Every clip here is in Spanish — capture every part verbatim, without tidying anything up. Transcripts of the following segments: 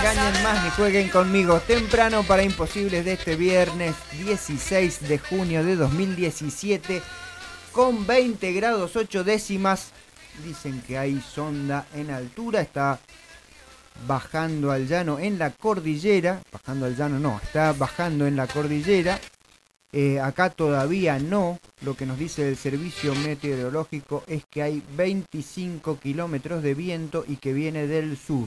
engañen más ni jueguen conmigo. Temprano para Imposibles de este viernes dieciséis de junio de dos mil diecisiete con veinte grados ocho décimas. Dicen que hay sonda en altura, está bajando al llano en la cordillera. Bajando al llano no, está bajando en la cordillera. Eh, acá todavía no. Lo que nos dice el servicio meteorológico es que hay veinticinco kilómetros de viento y que viene del sur.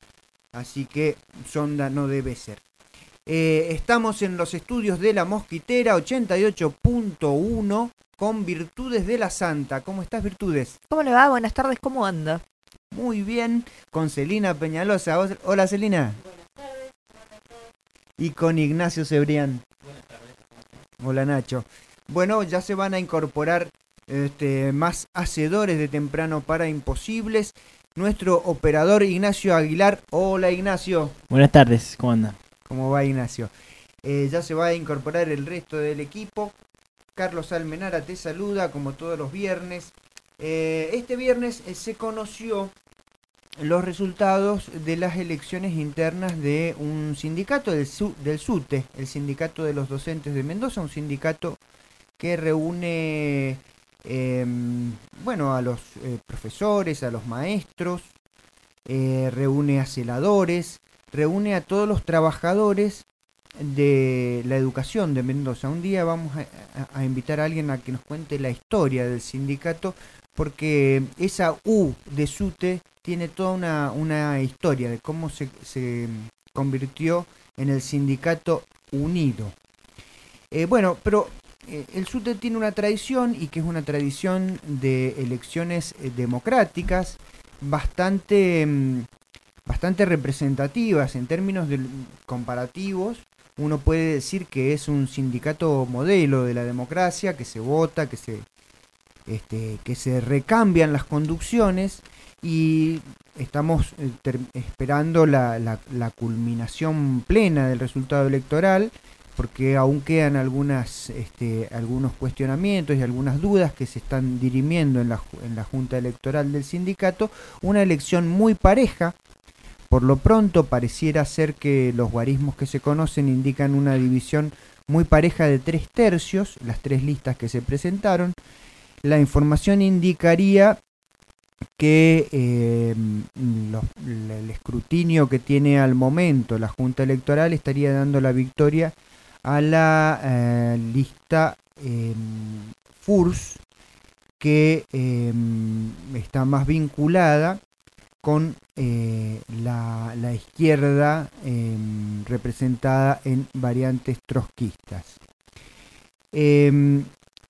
Así que sonda no debe ser. Eh, estamos en los estudios de La Mosquitera ochenta y ocho punto uno con Virtudes de la Santa. ¿Cómo estás, Virtudes? ¿Cómo le va? Buenas tardes, ¿cómo anda? Muy bien, con Celina Peñalosa. Hola, Celina. Buenas tardes. Buenas tardes. Y con Ignacio Cebrián. Buenas tardes. Hola, Nacho. Bueno, ya se van a incorporar este, más hacedores de temprano para Imposibles. Nuestro operador Ignacio Aguilar. Hola, Ignacio. Buenas tardes, ¿cómo anda? ¿Cómo va, Ignacio? Eh, ya se va a incorporar el resto del equipo. Carlos Almenara te saluda como todos los viernes. Eh, este viernes eh, se conoció los resultados de las elecciones internas de un sindicato del, Su- del SUTE, el Sindicato de los Docentes de Mendoza, un sindicato que reúne eh, bueno, a los eh, profesores, a los maestros, eh, reúne a celadores, reúne a todos los trabajadores de la educación de Mendoza. Un día vamos a, a, a invitar a alguien a que nos cuente la historia del sindicato, porque esa U de SUTE tiene toda una, una historia de cómo se, se convirtió en el sindicato unido. Eh, bueno, pero eh, el SUTE tiene una tradición, y que es una tradición de elecciones eh, democráticas bastante, mm, bastante representativas en términos de, comparativos. Uno puede decir que es un sindicato modelo de la democracia, que se vota, que se Este, que se recambian las conducciones, y estamos eh, ter- esperando la, la, la culminación plena del resultado electoral, porque aún quedan algunas, este, algunos cuestionamientos y algunas dudas que se están dirimiendo en la, en la Junta Electoral del sindicato. Una elección muy pareja. Por lo pronto pareciera ser que los guarismos que se conocen indican una división muy pareja de tres tercios, las tres listas que se presentaron. La información indicaría que eh, los, el escrutinio que tiene al momento la Junta Electoral estaría dando la victoria a la eh, lista eh, F U R S, que eh, está más vinculada con eh, la, la izquierda eh, representada en variantes trotskistas. Eh,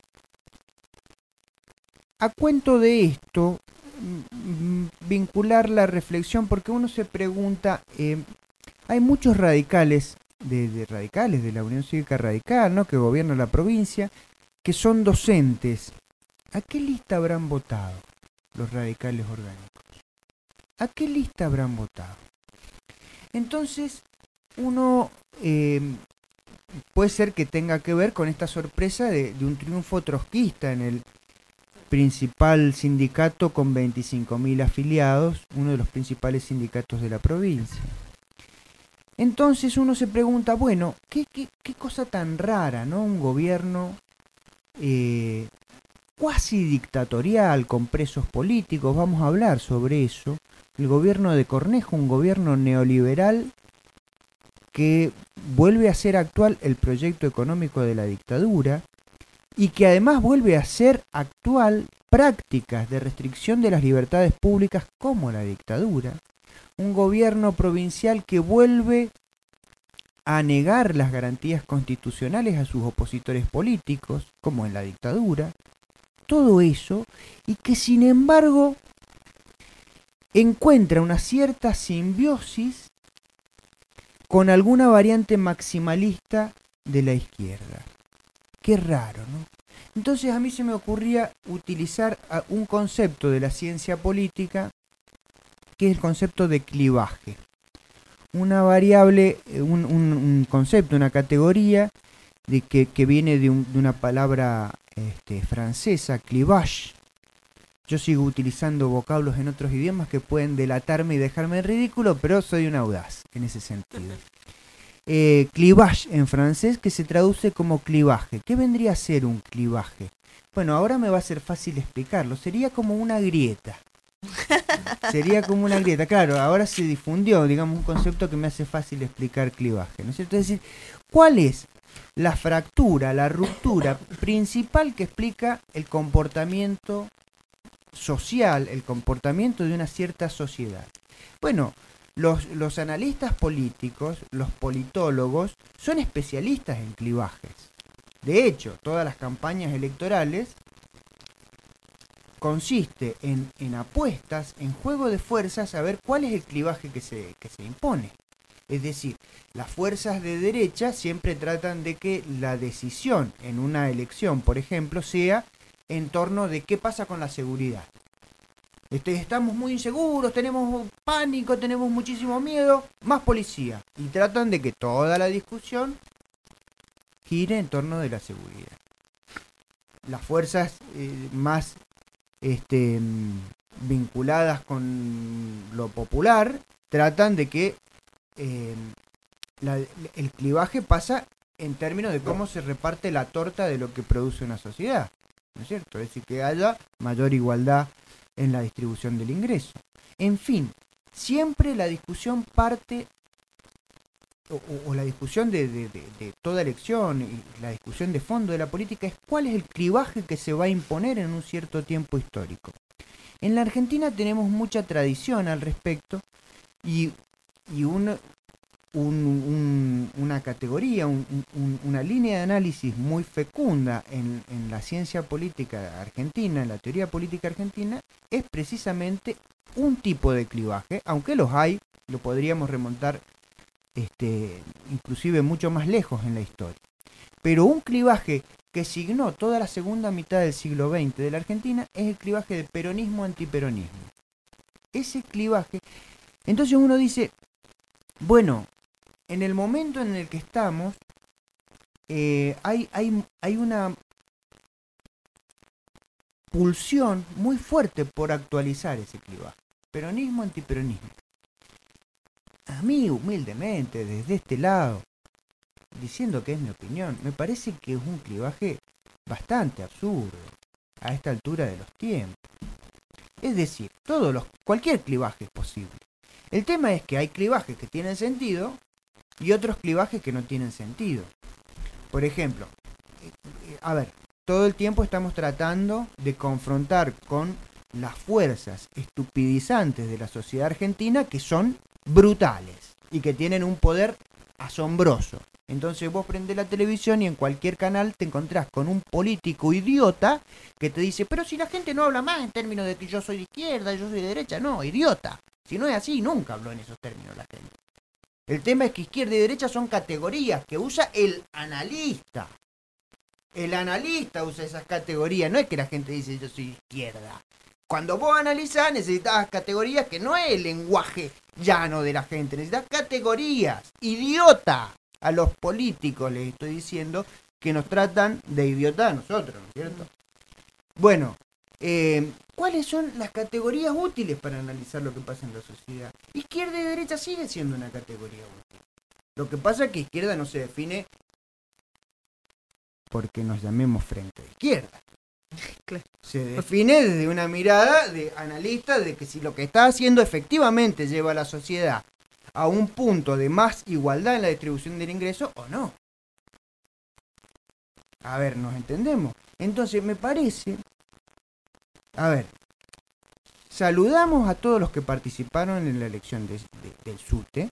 A cuento de esto, vincular la reflexión, porque uno se pregunta, eh, hay muchos radicales, de, de radicales de la Unión Cívica Radical, ¿no?, que gobierna la provincia, que son docentes. ¿A qué lista habrán votado los radicales orgánicos? ¿A qué lista habrán votado? Entonces, uno eh, puede ser que tenga que ver con esta sorpresa de, de un triunfo trotskista en el principal sindicato con veinticinco mil afiliados, uno de los principales sindicatos de la provincia. Entonces uno se pregunta, bueno, qué, qué, qué cosa tan rara, ¿no? Un gobierno eh, cuasi dictatorial, con presos políticos, vamos a hablar sobre eso. El gobierno de Cornejo, un gobierno neoliberal que vuelve a ser actual el proyecto económico de la dictadura, y que además vuelve a ser actual prácticas de restricción de las libertades públicas como la dictadura. Un gobierno provincial que vuelve a negar las garantías constitucionales a sus opositores políticos, como en la dictadura. Todo eso, y que sin embargo encuentra una cierta simbiosis con alguna variante maximalista de la izquierda. Qué raro, ¿no? Entonces a mí se me ocurría utilizar un concepto de la ciencia política, que es el concepto de clivaje. Una variable, un, un, un concepto, una categoría de que, que viene de, un, de una palabra este, francesa, clivage, yo sigo utilizando vocablos en otros idiomas que pueden delatarme y dejarme en ridículo, pero soy un audaz en ese sentido. Eh, clivage en francés, que se traduce como clivaje. ¿Qué vendría a ser un clivaje? Bueno, ahora me va a ser fácil explicarlo. Sería como una grieta. Sería como una grieta. Claro, ahora se difundió, digamos, un concepto que me hace fácil explicar clivaje, ¿no es cierto? Es decir, ¿cuál es la fractura, la ruptura principal que explica el comportamiento social, el comportamiento de una cierta sociedad? Bueno, los, los analistas políticos, los politólogos, son especialistas en clivajes. De hecho, todas las campañas electorales consiste en, en apuestas, en juego de fuerzas, a ver cuál es el clivaje que se, que se impone. Es decir, las fuerzas de derecha siempre tratan de que la decisión en una elección, por ejemplo, sea en torno de qué pasa con la seguridad. Este, estamos muy inseguros, tenemos pánico, tenemos muchísimo miedo, más policía. Y tratan de que toda la discusión gire en torno de la seguridad. Las fuerzas eh, más este, vinculadas con lo popular tratan de que eh, la, el clivaje pasa en términos de cómo se reparte la torta de lo que produce una sociedad, ¿no es cierto? Es decir, que haya mayor igualdad en la distribución del ingreso. En fin, siempre la discusión parte, o, o la discusión de, de, de, de toda elección, y la discusión de fondo de la política es cuál es el clivaje que se va a imponer en un cierto tiempo histórico. En la Argentina tenemos mucha tradición al respecto y, y un, un, un, una categoría, un, un, una línea de análisis muy fecunda en, en la ciencia política argentina, en la teoría política argentina, es precisamente un tipo de clivaje, aunque los hay, lo podríamos remontar este, inclusive mucho más lejos en la historia. Pero un clivaje que signó toda la segunda mitad del siglo veinte de la Argentina es el clivaje de peronismo-antiperonismo. Ese clivaje, entonces uno dice, bueno, en el momento en el que estamos, eh, hay, hay, hay una pulsión muy fuerte por actualizar ese clivaje. Peronismo-antiperonismo. A mí, humildemente, desde este lado, diciendo que es mi opinión, me parece que es un clivaje bastante absurdo a esta altura de los tiempos. Es decir, todos los, cualquier clivaje es posible. El tema es que hay clivajes que tienen sentido y otros clivajes que no tienen sentido. Por ejemplo, a ver, todo el tiempo estamos tratando de confrontar con las fuerzas estupidizantes de la sociedad argentina que son brutales y que tienen un poder asombroso. Entonces vos prendés la televisión y en cualquier canal te encontrás con un político idiota que te dice, pero si la gente no habla más en términos de que yo soy de izquierda, yo soy de derecha, no, idiota. Si no es así, nunca habló en esos términos la gente. El tema es que izquierda y derecha son categorías que usa el analista. El analista usa esas categorías, no es que la gente dice yo soy izquierda. Cuando vos analizás necesitas categorías que no es el lenguaje llano de la gente, necesitas categorías. Idiota. A los políticos les estoy diciendo que nos tratan de idiota a nosotros, ¿no es cierto? Bueno, eh, ¿cuáles son las categorías útiles para analizar lo que pasa en la sociedad? Izquierda y derecha sigue siendo una categoría útil. Lo que pasa es que izquierda no se define porque nos llamemos frente de izquierda. Claro. Se define desde una mirada de analista de que si lo que está haciendo efectivamente lleva a la sociedad a un punto de más igualdad en la distribución del ingreso o no. A ver, ¿nos entendemos? Entonces me parece, a ver, saludamos a todos los que participaron en la elección de, de, del SUTE.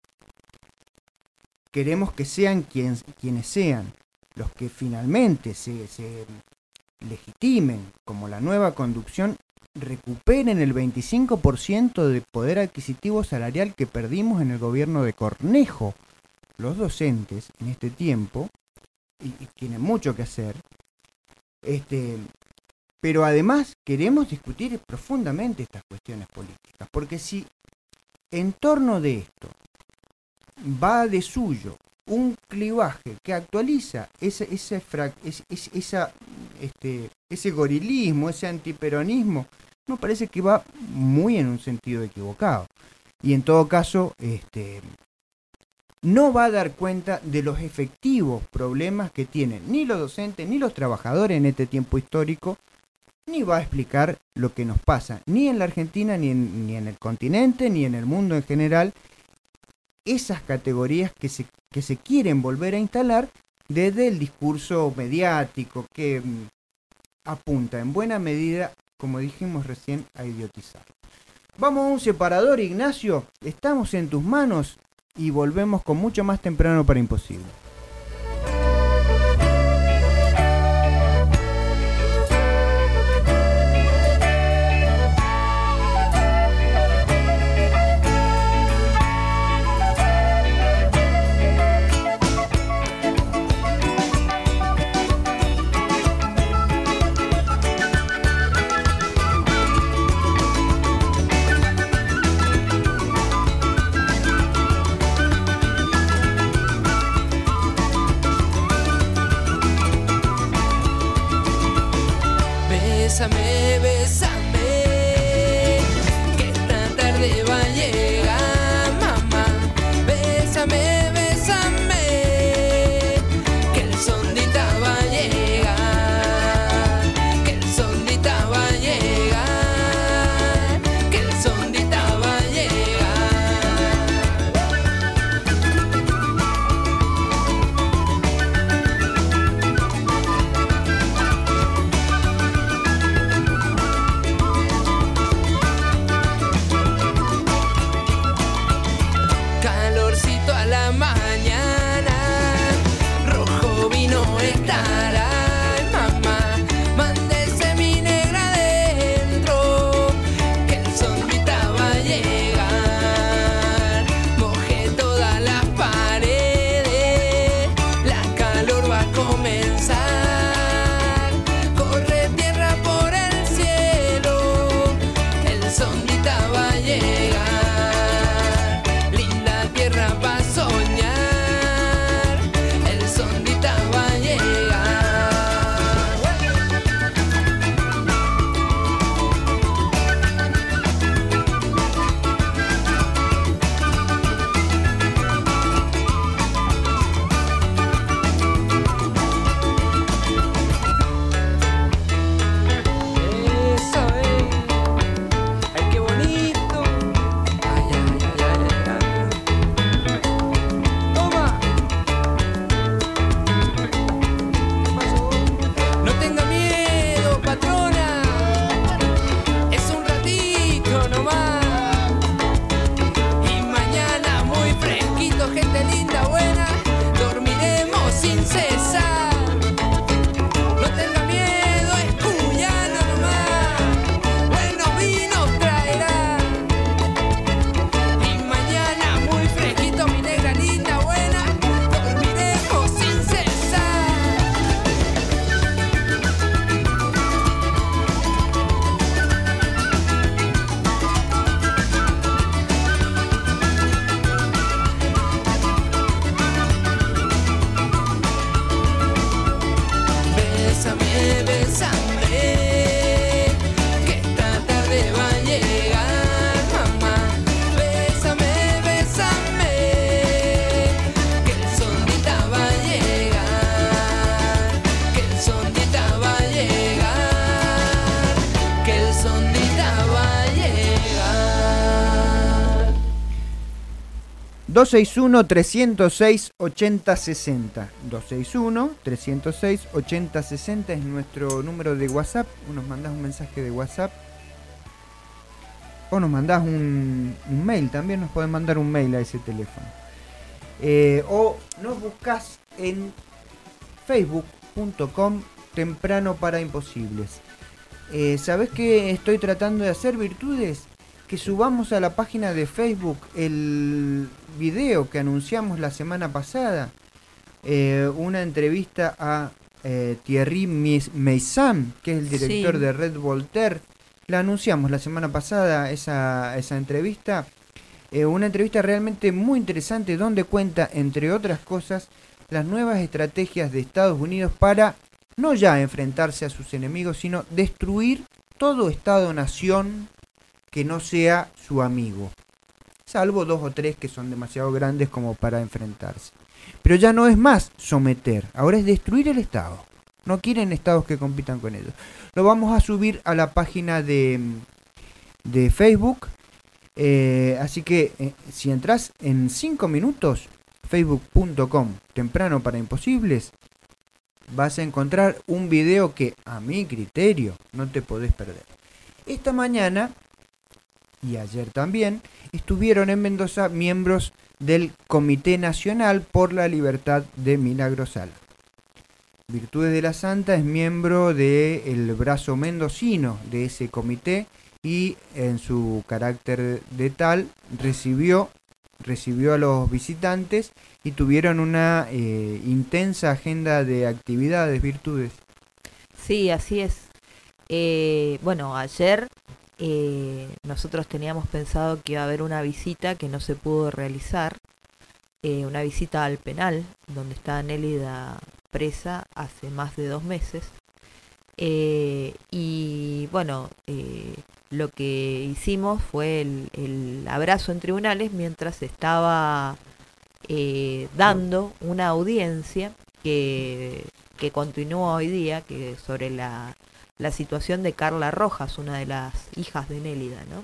Queremos que sean quien, quienes sean los que finalmente se, se legitimen como la nueva conducción, recuperen el veinticinco por ciento de poder adquisitivo salarial que perdimos en el gobierno de Cornejo. Los docentes en este tiempo, y, y tienen mucho que hacer, este, pero además queremos discutir profundamente estas cuestiones políticas, porque si en torno de esto va de suyo un clivaje que actualiza esa, esa, esa, esa este, ese gorilismo, ese antiperonismo, me parece que va muy en un sentido equivocado. Y en todo caso, este, no va a dar cuenta de los efectivos problemas que tienen ni los docentes ni los trabajadores en este tiempo histórico, ni va a explicar lo que nos pasa, ni en la Argentina, ni en, ni en el continente, ni en el mundo en general, esas categorías que se, que se quieren volver a instalar desde el discurso mediático que mm, apunta en buena medida, como dijimos recién, a idiotizar. Vamos a un separador, Ignacio, estamos en tus manos y volvemos con mucho más temprano para Imposible. Bésame, bésame, que esta tarde va a llegar, mamá. Bésame, bésame, que el sondita va a llegar, que el sondita va a llegar, que el sondita va a calorcito a la mañana, rojo vino estará, mamá. Mándese mi negra adentro, que el sondita va a llegar. Mojé todas las paredes, la calor va a comenzar. Corre tierra por el cielo, el sondita va a llegar. Tierra va a soñar, el sondita va a llegar. Eso es, ay qué bonito, ay ay ay ay ay. No tenga miedo, patrona, es un ratito nomás. Y mañana muy fresquito, gente linda, buena, dormiremos sin cesar. No tenga miedo, es cuyano nomás, buenos vinos traerá. Y mañana muy fresquito, mi negra linda, buena, dormiremos sin cesar. Bésame, bésame, que esta tarde va a llegar, mamá. Bésame, bésame, que el sondita va a llegar, que el sondita va a llegar, que el sondita va a llegar. dos seis uno, tres cero seis, ochenta sesenta. dos seis uno, tres cero seis, ochenta sesenta es nuestro número de WhatsApp. Nos mandás un mensaje de WhatsApp o nos mandás un, un mail. También nos podés mandar un mail a ese teléfono. Eh, o nos buscás en facebook punto com temprano para imposibles. Eh, ¿Sabés qué estoy tratando de hacer, Virtudes? Que subamos a la página de Facebook el video que anunciamos la semana pasada, eh, una entrevista a eh, Thierry Meyssan, que es el director Sí. de Red Voltaire. La anunciamos la semana pasada, esa, esa entrevista, eh, una entrevista realmente muy interesante donde cuenta, entre otras cosas, las nuevas estrategias de Estados Unidos para no ya enfrentarse a sus enemigos, sino destruir todo Estado-nación que no sea su amigo, salvo dos o tres que son demasiado grandes como para enfrentarse. Pero ya no es más someter, ahora es destruir el Estado. No quieren estados que compitan con ellos. Lo vamos a subir a la página de, de Facebook. Eh, así que eh, si entras en cinco minutos, facebook punto com, temprano para imposibles, vas a encontrar un video que a mi criterio no te podés perder. Esta mañana y ayer también estuvieron en Mendoza miembros del Comité Nacional por la Libertad de Milagro Sala. Virtudes de la Santa es miembro del brazo mendocino de ese comité y en su carácter de tal recibió, recibió a los visitantes y tuvieron una eh, intensa agenda de actividades. Virtudes. Sí, así es. Eh, bueno, ayer eh, nosotros teníamos pensado que iba a haber una visita que no se pudo realizar, eh, una visita al penal, donde está Nélida presa hace más de dos meses. Eh, y bueno, eh, lo que hicimos fue el, el abrazo en tribunales mientras estaba eh, dando una audiencia que, que continúa hoy día, que sobre la, la situación de Carla Rojas, una de las hijas de Nélida, ¿no?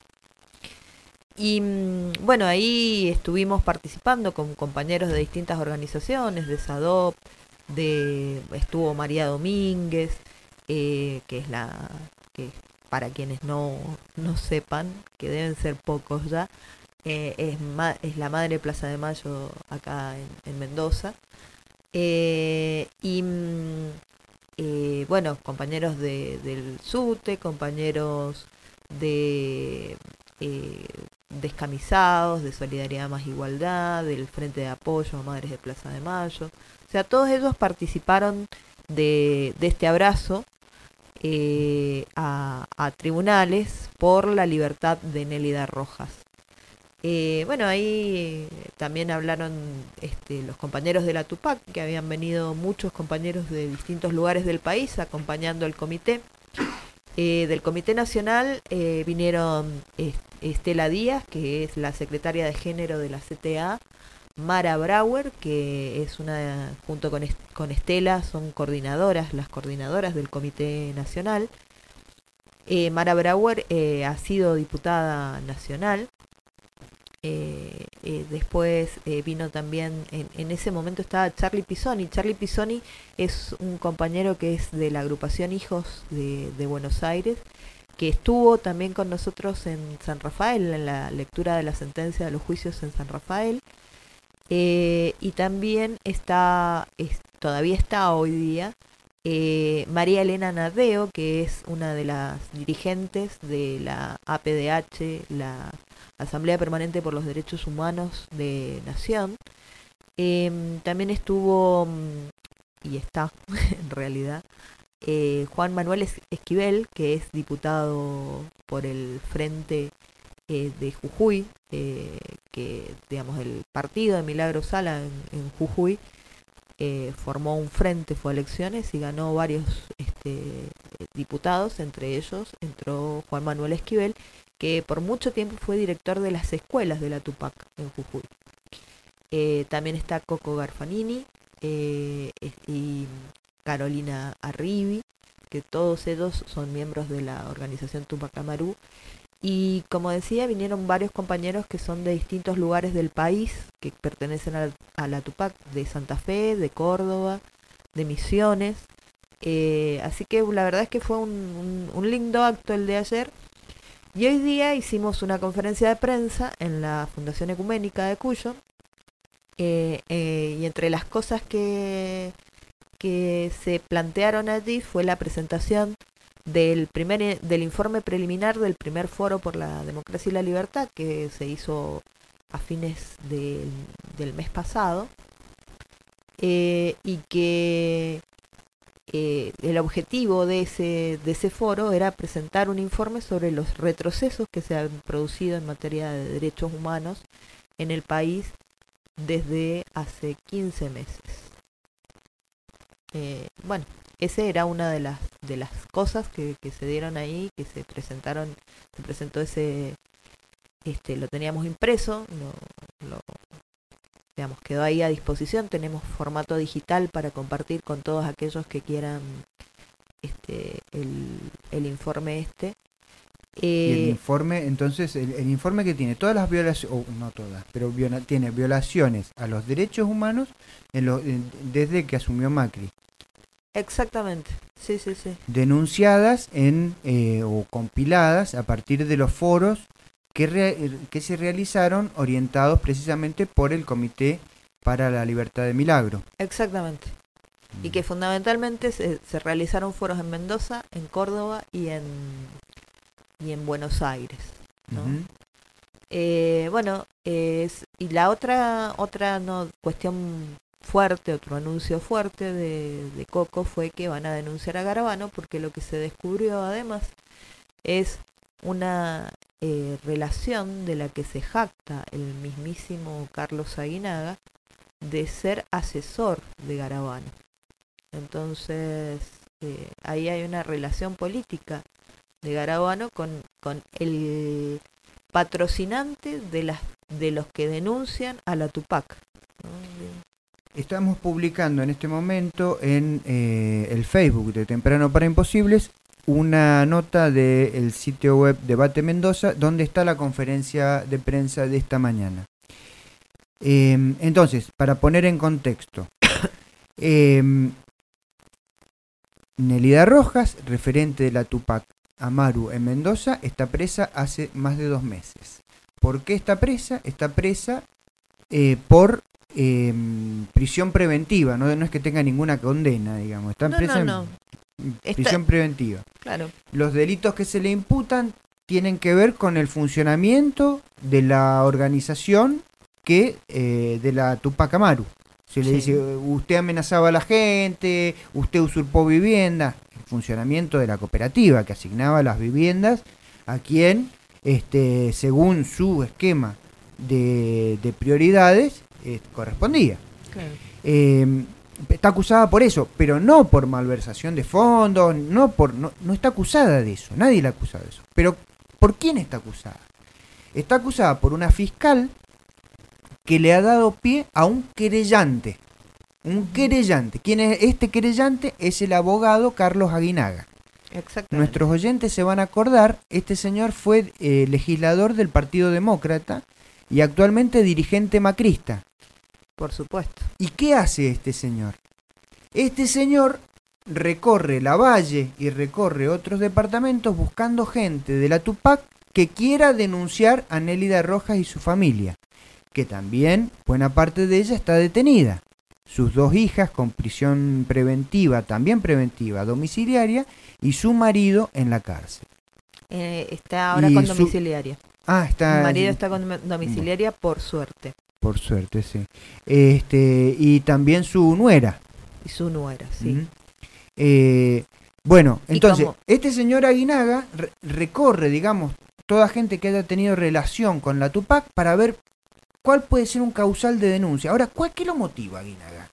Y bueno, ahí estuvimos participando con compañeros de distintas organizaciones, de S A D O P, de, estuvo María Domínguez, eh, que es la, que para quienes no, no sepan, que deben ser pocos ya, eh, es, ma, es la madre de Plaza de Mayo acá en, en Mendoza. Eh, y eh, bueno, compañeros de, del SUTE, compañeros de eh, Descamisados, de Solidaridad Más Igualdad, del Frente de Apoyo a Madres de Plaza de Mayo. O sea, todos ellos participaron de, de este abrazo eh, a, a tribunales por la libertad de Nélida Rojas. Eh, bueno, ahí también hablaron este, los compañeros de la Tupac, que habían venido muchos compañeros de distintos lugares del país acompañando al comité. Eh, del Comité Nacional eh, vinieron est- Estela Díaz, que es la secretaria de Género de la C T A, Mara Brauer, que es una, junto con, est- con Estela, son coordinadoras, las coordinadoras del Comité Nacional. Eh, Mara Brauer eh, ha sido diputada nacional. Eh, eh, después eh, vino también, en, en ese momento estaba Charlie Pisoni. Charlie Pisoni es un compañero que es de la agrupación Hijos de, de Buenos Aires, que estuvo también con nosotros en San Rafael, en la lectura de la sentencia de los juicios en San Rafael. Eh, y también está, es, todavía está hoy día, eh, María Elena Nadeo, que es una de las dirigentes de la A P D H, la Asamblea Permanente por los Derechos Humanos de Nación. Eh, también estuvo, y está en realidad, eh, Juan Manuel Es- Esquivel, que es diputado por el Frente eh, de Jujuy, eh, que digamos el partido de Milagro Sala en, en Jujuy eh, formó un frente, fue a elecciones y ganó varios este, diputados, entre ellos entró Juan Manuel Esquivel, que por mucho tiempo fue director de las escuelas de la Tupac en Jujuy. Eh, también está Coco Garfanini eh, y Carolina Arribi, que todos ellos son miembros de la organización Tupac Amaru. Y como decía, vinieron varios compañeros que son de distintos lugares del país, que pertenecen a la, a la Tupac, de Santa Fe, de Córdoba, de Misiones. Eh, así que la verdad es que fue un, un, un lindo acto el de ayer. Y hoy día hicimos una conferencia de prensa en la Fundación Ecuménica de Cuyo. Eh, eh, y entre las cosas que, que se plantearon allí fue la presentación del primer del informe preliminar del primer foro por la democracia y la libertad, que se hizo a fines de, del mes pasado, eh, y que eh, el objetivo de ese, de ese foro era presentar un informe sobre los retrocesos que se han producido en materia de derechos humanos en el país desde hace quince meses. Eh, bueno, ese era una de las de las cosas que, que se dieron ahí, que se presentaron, se presentó ese, este, lo teníamos impreso, lo, lo digamos, quedó ahí a disposición, tenemos formato digital para compartir con todos aquellos que quieran este el, el informe este. Y el Eh, informe, entonces, el, el informe que tiene todas las violaciones, o no todas, pero viola, tiene violaciones a los derechos humanos en lo, en, desde que asumió Macri, exactamente, sí, sí, sí. denunciadas en eh, o compiladas a partir de los foros que, re, que se realizaron orientados precisamente por el Comité para la Libertad de Milagro. Exactamente. Y que fundamentalmente se, se realizaron foros en Mendoza, en Córdoba y en y en Buenos Aires, ¿no? Uh-huh. Eh, bueno, es, y la otra otra no cuestión fuerte, otro anuncio fuerte de, de Coco fue que van a denunciar a Garabano porque lo que se descubrió además es una eh, relación de la que se jacta el mismísimo Carlos Aguinaga de ser asesor de Garabano. Entonces, eh, ahí hay una relación política de Garabano con, con el patrocinante de las de los que denuncian a la Tupac, ¿no? Estamos publicando en este momento en eh, el Facebook de Temprano para Imposibles una nota del sitio web Debate Mendoza donde está la conferencia de prensa de esta mañana. Eh, entonces, para poner en contexto, eh, Nelida Rojas, referente de la Tupac Amaru en Mendoza, está presa hace más de dos meses. ¿Por qué está presa? Está presa eh, por eh, prisión preventiva, ¿no? No es que tenga ninguna condena, digamos. Está No, presa no, no. en Está- prisión preventiva. Claro, Los delitos que se le imputan tienen que ver con el funcionamiento de la organización que eh, de la Tupac Amaru. Se le Sí. dice, usted amenazaba a la gente, usted usurpó viviendas. El funcionamiento de la cooperativa que asignaba las viviendas a quien, este, según su esquema de, de prioridades, eh, correspondía. claro. Eh, está acusada por eso, pero no por malversación de fondos, no por no, no está acusada de eso, nadie la acusa de eso. Pero ¿por quién está acusada? Está acusada por una fiscal que le ha dado pie a un querellante. Un querellante. ¿Quién es este querellante? Es el abogado Carlos Aguinaga. Exactamente. Nuestros oyentes se van a acordar, este señor fue eh, legislador del Partido Demócrata y actualmente dirigente macrista. Por supuesto. ¿Y qué hace este señor? Este señor recorre la Valle y recorre otros departamentos buscando gente de la Tupac que quiera denunciar a Nélida Rojas y su familia, que también buena parte de ella está detenida. Sus dos hijas con prisión preventiva, también preventiva, domiciliaria, y su marido en la cárcel. Eh, está ahora Y con su- domiciliaria. Ah, está... Mi marido está con domiciliaria por suerte. Por suerte, sí. Este, y también su nuera. Y su nuera, sí. Ujú. Eh, bueno, Y entonces, como- este señor Aguinaga re- recorre, digamos, toda gente que haya tenido relación con la Tupac para ver cuál puede ser un causal de denuncia. Ahora, ¿cuál, ¿qué lo motiva Aguinaga?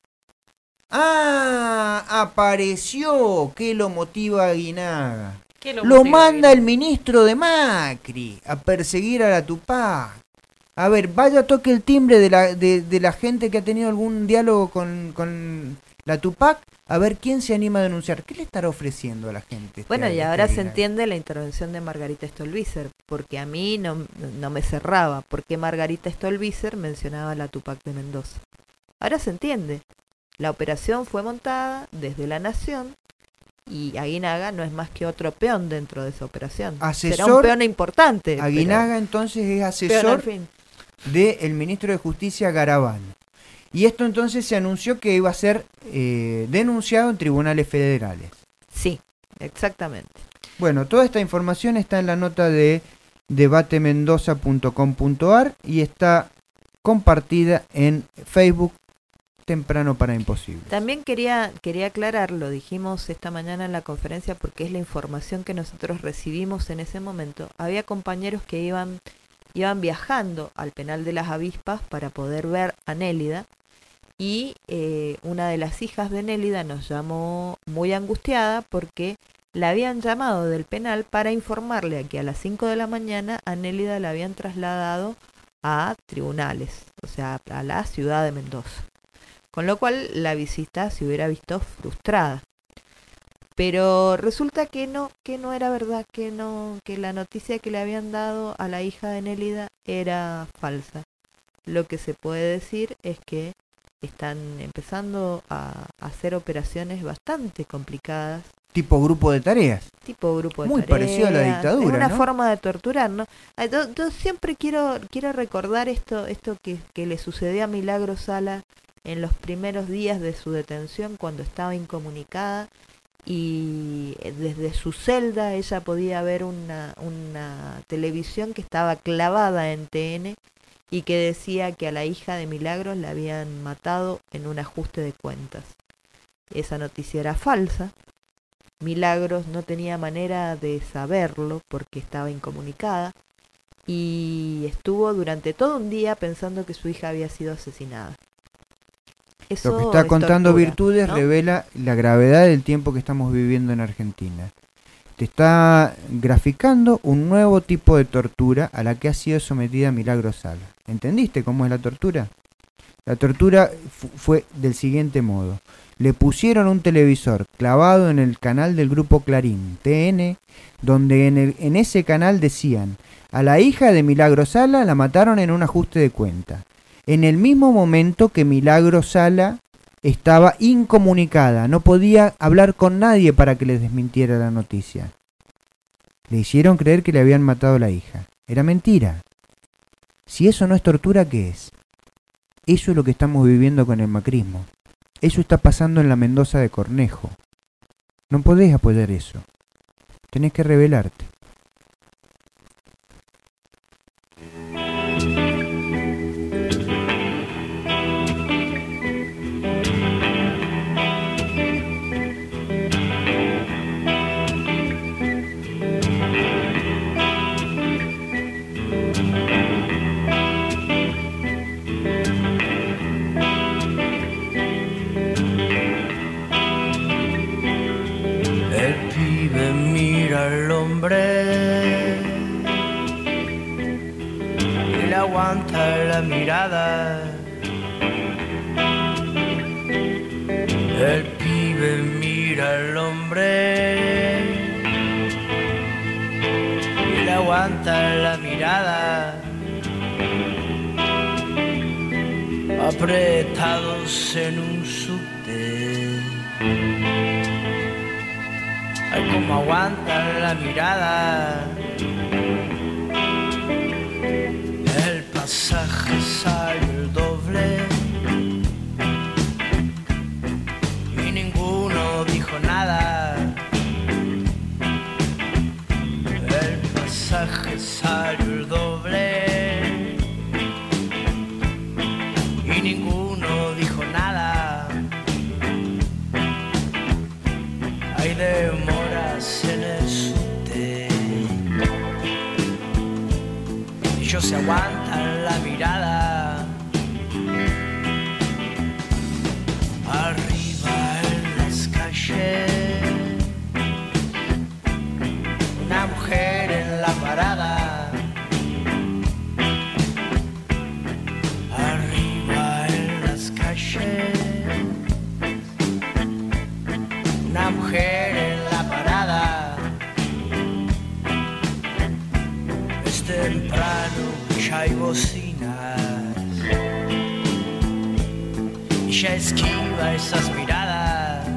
Ah, apareció. ¿Qué lo motiva Aguinaga? ¿Qué Lo motiva, manda Guido? el ministro de Macri a perseguir a la Tupac. A ver, vaya, toque el timbre de la, de, de la gente que ha tenido algún diálogo con, con la Tupac, a ver quién se anima a denunciar. ¿Qué le estará ofreciendo a la gente? este- Bueno, y este ahora se Aguinaga? entiende la intervención de Margarita Stolbizer, porque a mí no, no me cerraba, porque Margarita Stolbizer mencionaba a la Tupac de Mendoza. Ahora se entiende. La operación fue montada desde La Nación y Aguinaga no es más que otro peón dentro de esa operación. Será un Asesor- peón importante. Aguinaga entonces es pero peón al asesor fin. del ministro de Justicia Garabano. Y esto entonces se anunció que iba a ser eh, denunciado en tribunales federales. Sí, exactamente. Bueno, toda esta información está en la nota de debate mendoza punto com punto a r y está compartida en Facebook Temprano para Imposibles. También quería, quería aclarar, lo dijimos esta mañana en la conferencia porque es la información que nosotros recibimos en ese momento. Había compañeros que iban, iban viajando al penal de las avispas para poder ver a Nélida y eh, una de las hijas de Nélida nos llamó muy angustiada porque la habían llamado del penal para informarle a que a las cinco de la mañana a Nélida la habían trasladado a tribunales, o sea, a la ciudad de Mendoza. Con lo cual la visita se hubiera visto frustrada. Pero resulta que no, que no era verdad, que no, que la noticia que le habían dado a la hija de Nélida era falsa. Lo que se puede decir es que están empezando a hacer operaciones bastante complicadas. Tipo grupo de tareas. Tipo grupo de Muy tareas. parecido a la dictadura, Es una ¿no? forma de torturar, ¿no? Yo, yo siempre quiero, quiero recordar esto, esto que, que le sucedió a Milagro Sala en los primeros días de su detención cuando estaba incomunicada y desde su celda ella podía ver una, una televisión que estaba clavada en T N y que decía que a la hija de Milagros la habían matado en un ajuste de cuentas. Esa noticia era falsa. Milagros no tenía manera de saberlo porque estaba incomunicada y estuvo durante todo un día pensando que su hija había sido asesinada. Eso Lo que está es contando tortura, Virtudes ¿no? revela la gravedad del tiempo que estamos viviendo en Argentina. Te está graficando un nuevo tipo de tortura a la que ha sido sometida Milagro Sala. ¿Entendiste cómo es la tortura? La tortura fu- fue del siguiente modo. Le pusieron un televisor clavado en el canal del grupo Clarín, T N, donde en, el, en ese canal decían: a la hija de Milagro Sala la mataron en un ajuste de cuenta. En el mismo momento que Milagro Sala estaba incomunicada, no podía hablar con nadie para que les desmintiera la noticia. Le hicieron creer que le habían matado a la hija. Era mentira. Si eso no es tortura, ¿qué es? Eso es lo que estamos viviendo con el macrismo. Eso está pasando en la Mendoza de Cornejo. No podés apoyar eso. Tenés que rebelarte. El pibe mira al hombre y le aguanta la mirada. El pibe mira al hombre y le aguanta la mirada. Apretados en un subte, ay, como aguantan la mirada. El pasaje sale el doble y ninguno dijo nada. El pasaje sale el doble y ninguno dijo nada. Hay demoras en el subte, ellos se aguantan la mirada. Arriba en las calles, una mujer en la parada. Arriba en las calles, una mujer en la parada. Es temprano, ya hay bocinas y ya esquiva esas miradas.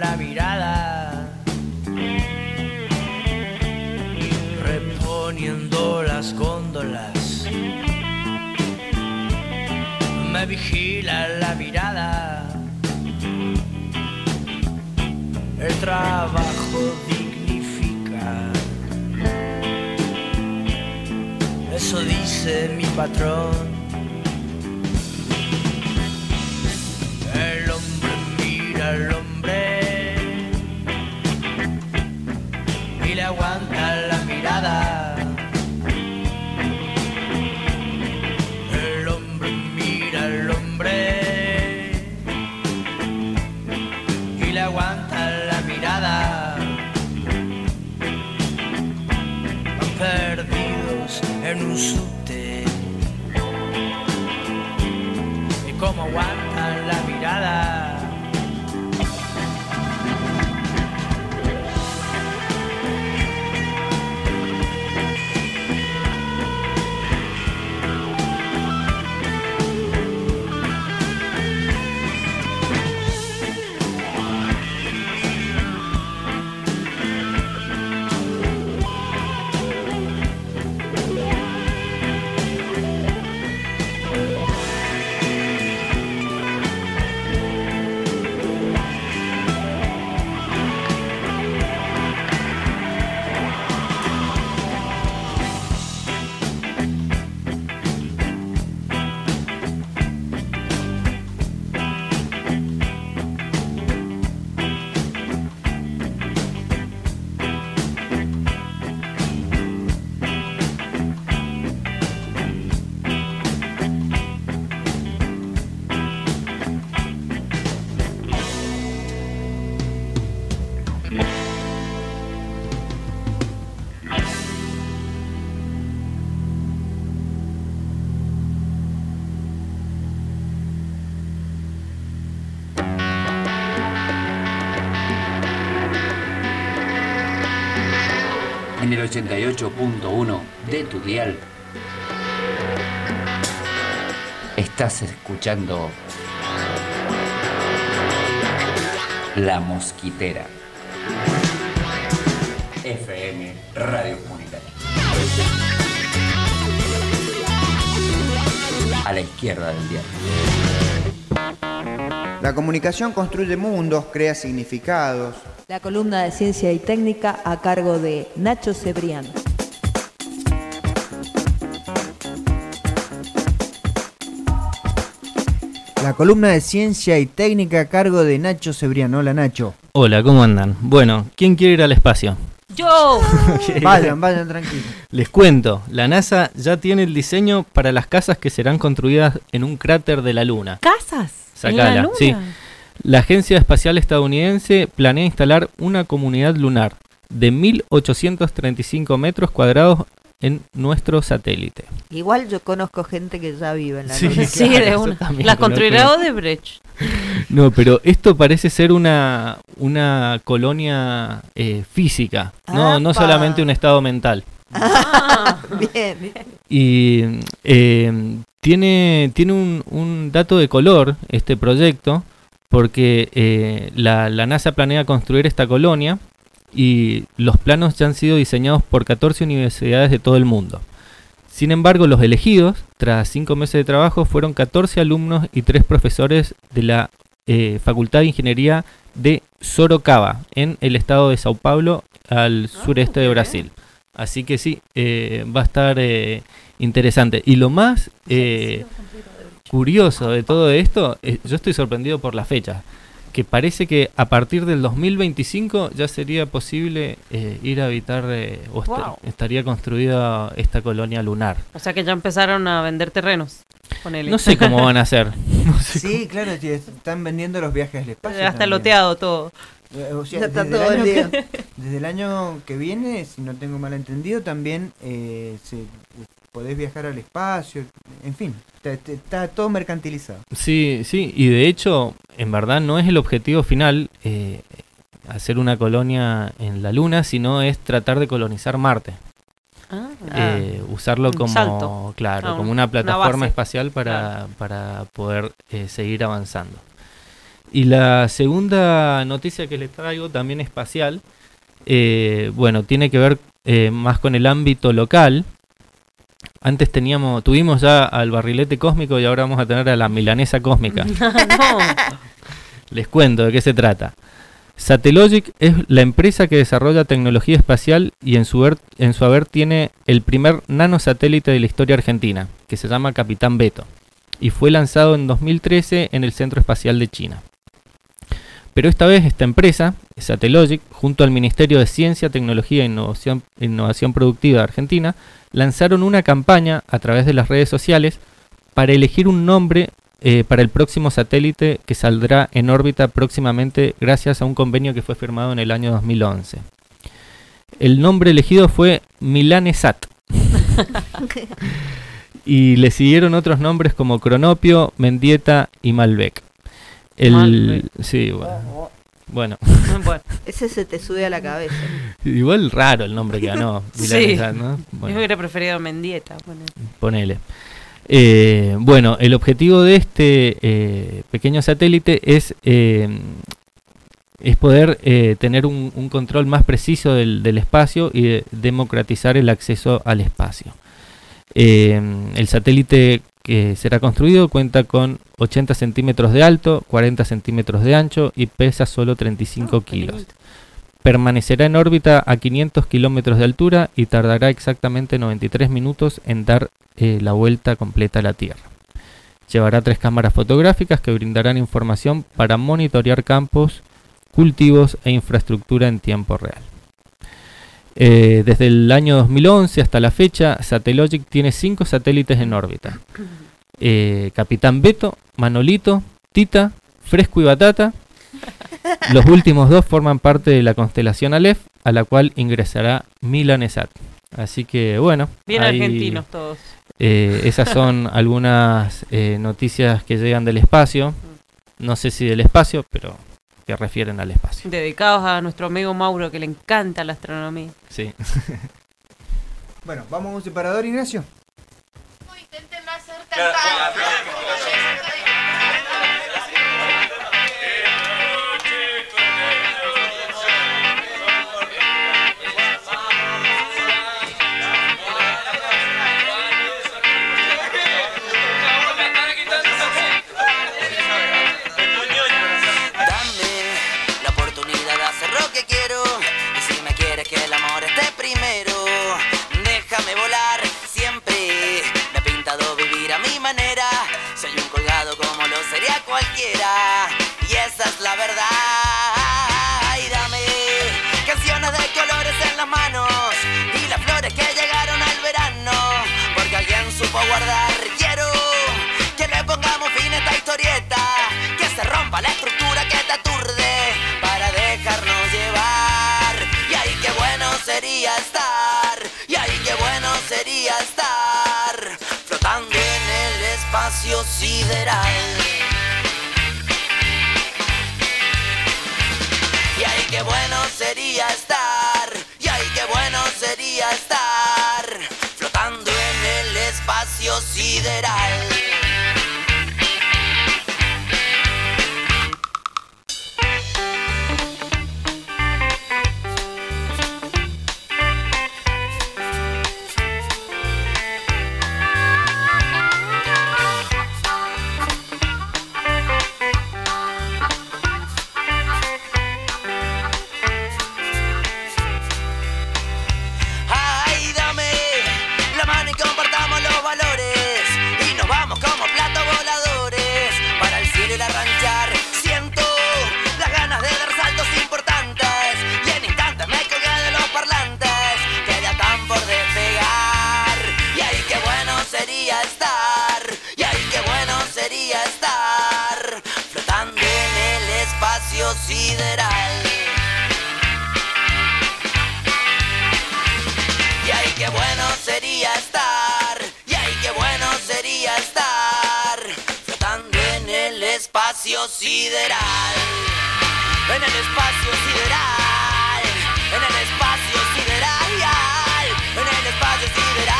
la mirada, reponiendo las góndolas, me vigila la mirada. El trabajo dignifica, eso dice mi patrón. El hombre mira al hombre y le aguanta la mirada. El hombre mira al hombre y le aguanta la mirada. Van perdidos en un subte y cómo aguantan la mirada. En el ochenta y ocho punto uno de tu dial estás escuchando La Mosquitera, F M Radio Comunitaria. A la izquierda del dial. La comunicación construye mundos, crea significados. La columna de Ciencia y Técnica a cargo de Nacho Cebrián. La columna de Ciencia y Técnica a cargo de Nacho Cebrián. Hola, Nacho. Hola, ¿cómo andan? Bueno, ¿quién quiere ir al espacio? ¡Yo! Vayan, vayan tranquilos. Les cuento, la NASA ya tiene el diseño para las casas que serán construidas en un cráter de la Luna. ¿Casas? Sacala, ¿En la Luna? sí. La Agencia Espacial Estadounidense planea instalar una comunidad lunar de mil ochocientos treinta y cinco metros cuadrados en nuestro satélite. Igual yo conozco gente que ya vive en la Sí, Luna. sí, de eso una. también La conozco. construirá Odebrecht. No, pero esto parece ser una, una colonia eh, física, no, no ¡Apa! solamente un estado mental. Ah, bien, bien. Y eh, tiene, tiene un, un dato de color este proyecto, porque eh, la, la NASA planea construir esta colonia y los planos ya han sido diseñados por catorce universidades de todo el mundo. Sin embargo, los elegidos, tras cinco meses de trabajo, fueron catorce alumnos y tres profesores de la eh, Facultad de Ingeniería de Sorocaba, en el estado de Sao Paulo, al sureste de Brasil. Así que sí, eh, va a estar eh, interesante. Y lo más eh, curioso de todo esto, eh, yo estoy sorprendido por la fecha, que parece que a partir del dos mil veinticinco ya sería posible eh, ir a habitar, eh, o est- Wow. estaría construida esta colonia lunar. O sea que ya empezaron a vender terrenos. Ponele. No sé cómo van a hacer. No sé Sí, claro, sí, están vendiendo los viajes al espacio. Ya está también. loteado todo. Eh, O sea, Ya está desde, todo el año vendido. que, desde el año que viene, si no tengo mal entendido, también eh, se, podés viajar al espacio. En fin, está, está todo mercantilizado. Sí, sí, y de hecho, en verdad no es el objetivo final eh, hacer una colonia en la Luna, sino es tratar de colonizar Marte. Ah, Eh, usarlo un como, salto. claro, Ah, como una una plataforma base. espacial para, Claro. para poder eh, seguir avanzando. Y la segunda noticia que les traigo, también espacial, eh, bueno, tiene que ver eh, más con el ámbito local. Antes teníamos, tuvimos ya al barrilete cósmico y ahora vamos a tener a la milanesa cósmica. No. Les cuento de qué se trata. Satellogic es la empresa que desarrolla tecnología espacial y en su, ver, en su haber tiene el primer nanosatélite de la historia argentina, que se llama Capitán Beto, y fue lanzado en dos mil trece en el Centro Espacial de China. Pero esta vez esta empresa, Satellogic, junto al Ministerio de Ciencia, Tecnología e Innovación, Innovación Productiva de Argentina, lanzaron una campaña a través de las redes sociales para elegir un nombre eh, para el próximo satélite que saldrá en órbita próximamente gracias a un convenio que fue firmado en el año dos mil once. El nombre elegido fue Milanesat. Y le siguieron otros nombres como Cronopio, Mendieta y Malbec. El, Malbec. Sí, bueno. Bueno, Bueno, Ese se te sube a la cabeza. igual raro el nombre que ganó. Sí. Milanesat, ¿no? yo Bueno, hubiera preferido Mendieta. Bueno. ponele. Eh, bueno, el objetivo de este eh, pequeño satélite es, eh, es poder eh, tener un, un control más preciso del, del espacio y de democratizar el acceso al espacio. Eh, el satélite que será construido cuenta con ochenta centímetros de alto, cuarenta centímetros de ancho y pesa solo treinta y cinco kilos. Permanecerá en órbita a quinientos kilómetros de altura y tardará exactamente noventa y tres minutos en dar eh, la vuelta completa a la Tierra. Llevará tres cámaras fotográficas que brindarán información para monitorear campos, cultivos e infraestructura en tiempo real. Eh, desde el año dos mil once hasta la fecha, Satellogic tiene cinco satélites en órbita. Eh, Capitán Beto, Manolito, Tita, Fresco y Batata. Los últimos dos forman parte de la constelación Aleph, a la cual ingresará Milanesat. Así que bueno, Bien ahí, argentinos todos. eh, esas son algunas eh, noticias que llegan del espacio. No sé si del espacio, pero que refieren al espacio. Dedicados a nuestro amigo Mauro, que le encanta la astronomía. Sí. Bueno, vamos a un separador, Ignacio. Intenten no hacer tanta... Que el amor esté primero, déjame volar siempre. Me he pintado vivir a mi manera. Soy un colgado como lo sería cualquiera, y esa es la verdad. Y dame canciones de colores en las manos y las flores que llegaron al verano, porque alguien supo guardar. Quiero que le pongamos fin a esta historieta, que se rompa la estructura que te aturde para dejarnos llevar. Y ahí qué bueno sería estar, y ahí qué bueno sería estar flotando en el espacio sideral. Y ahí qué bueno sería estar, y ahí qué bueno sería estar flotando en el espacio sideral. Sideral. Y ahí qué bueno sería estar, y ahí qué bueno sería estar flotando en el espacio sideral. En el espacio sideral, en el espacio sideral, en el espacio sideral,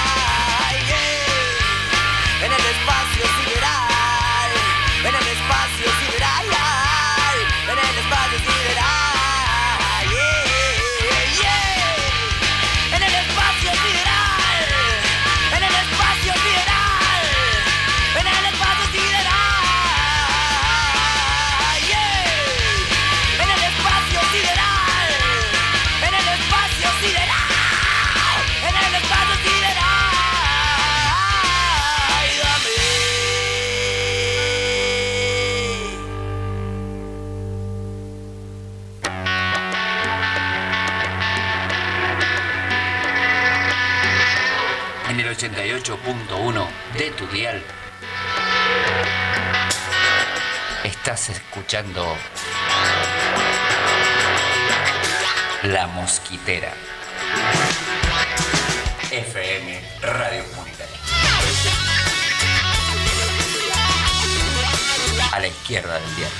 yeah. En el espacio sideral, en el espacio ochenta y ocho punto uno de tu dial. Estás escuchando La Mosquitera. F M Radio Comunitaria. A la izquierda del dial.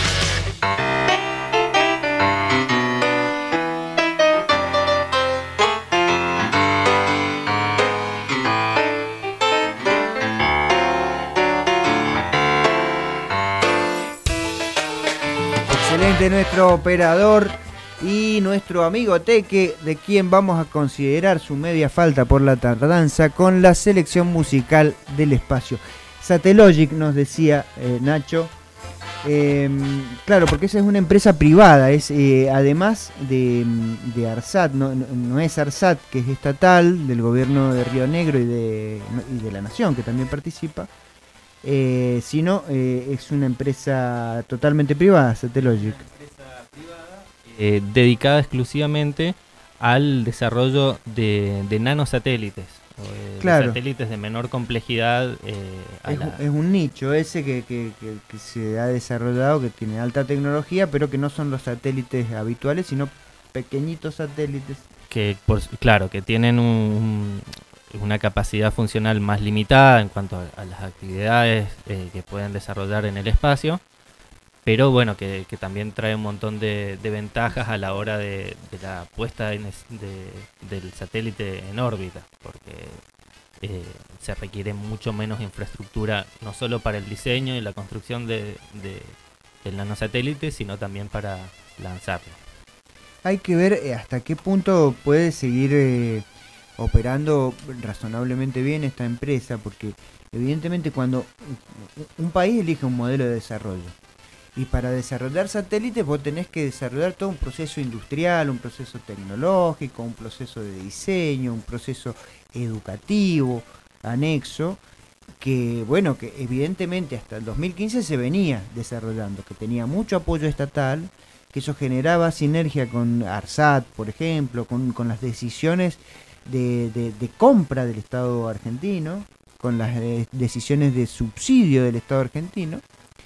Excelente nuestro operador y nuestro amigo Teque, de quien vamos a considerar su media falta por la tardanza con la selección musical del espacio. Satellogic nos decía eh, Nacho, eh, claro, porque esa es una empresa privada, es eh, además de, de ARSAT, no, no, no es ARSAT, que es estatal, del gobierno de Río Negro y de, y de la Nación, que también participa, eh, sino eh, es una empresa totalmente privada, Satellogic. Eh, dedicada exclusivamente al desarrollo de, de nanosatélites, o de, claro. de satélites de menor complejidad. Eh, a es, la... es un nicho ese que, que, que, que se ha desarrollado, que tiene alta tecnología, pero que no son los satélites habituales, sino pequeñitos satélites. Que, por, claro, que tienen un, una capacidad funcional más limitada en cuanto a, a las actividades eh, que pueden desarrollar en el espacio. Pero bueno, que, que también trae un montón de, de ventajas a la hora de, de la puesta en es, de, del satélite en órbita, porque eh, se requiere mucho menos infraestructura, no solo para el diseño y la construcción de, de, del nanosatélite, sino también para lanzarlo. Hay que ver hasta qué punto puede seguir eh, operando razonablemente bien esta empresa, porque evidentemente cuando un país elige un modelo de desarrollo, y para desarrollar satélites vos tenés que desarrollar todo un proceso industrial, un proceso tecnológico, un proceso de diseño, un proceso educativo, anexo, que bueno, que evidentemente hasta el dos mil quince se venía desarrollando, que tenía mucho apoyo estatal, que eso generaba sinergia con ARSAT, por ejemplo, con, con las decisiones de, de, de compra del Estado argentino, con las eh, decisiones de subsidio del Estado argentino,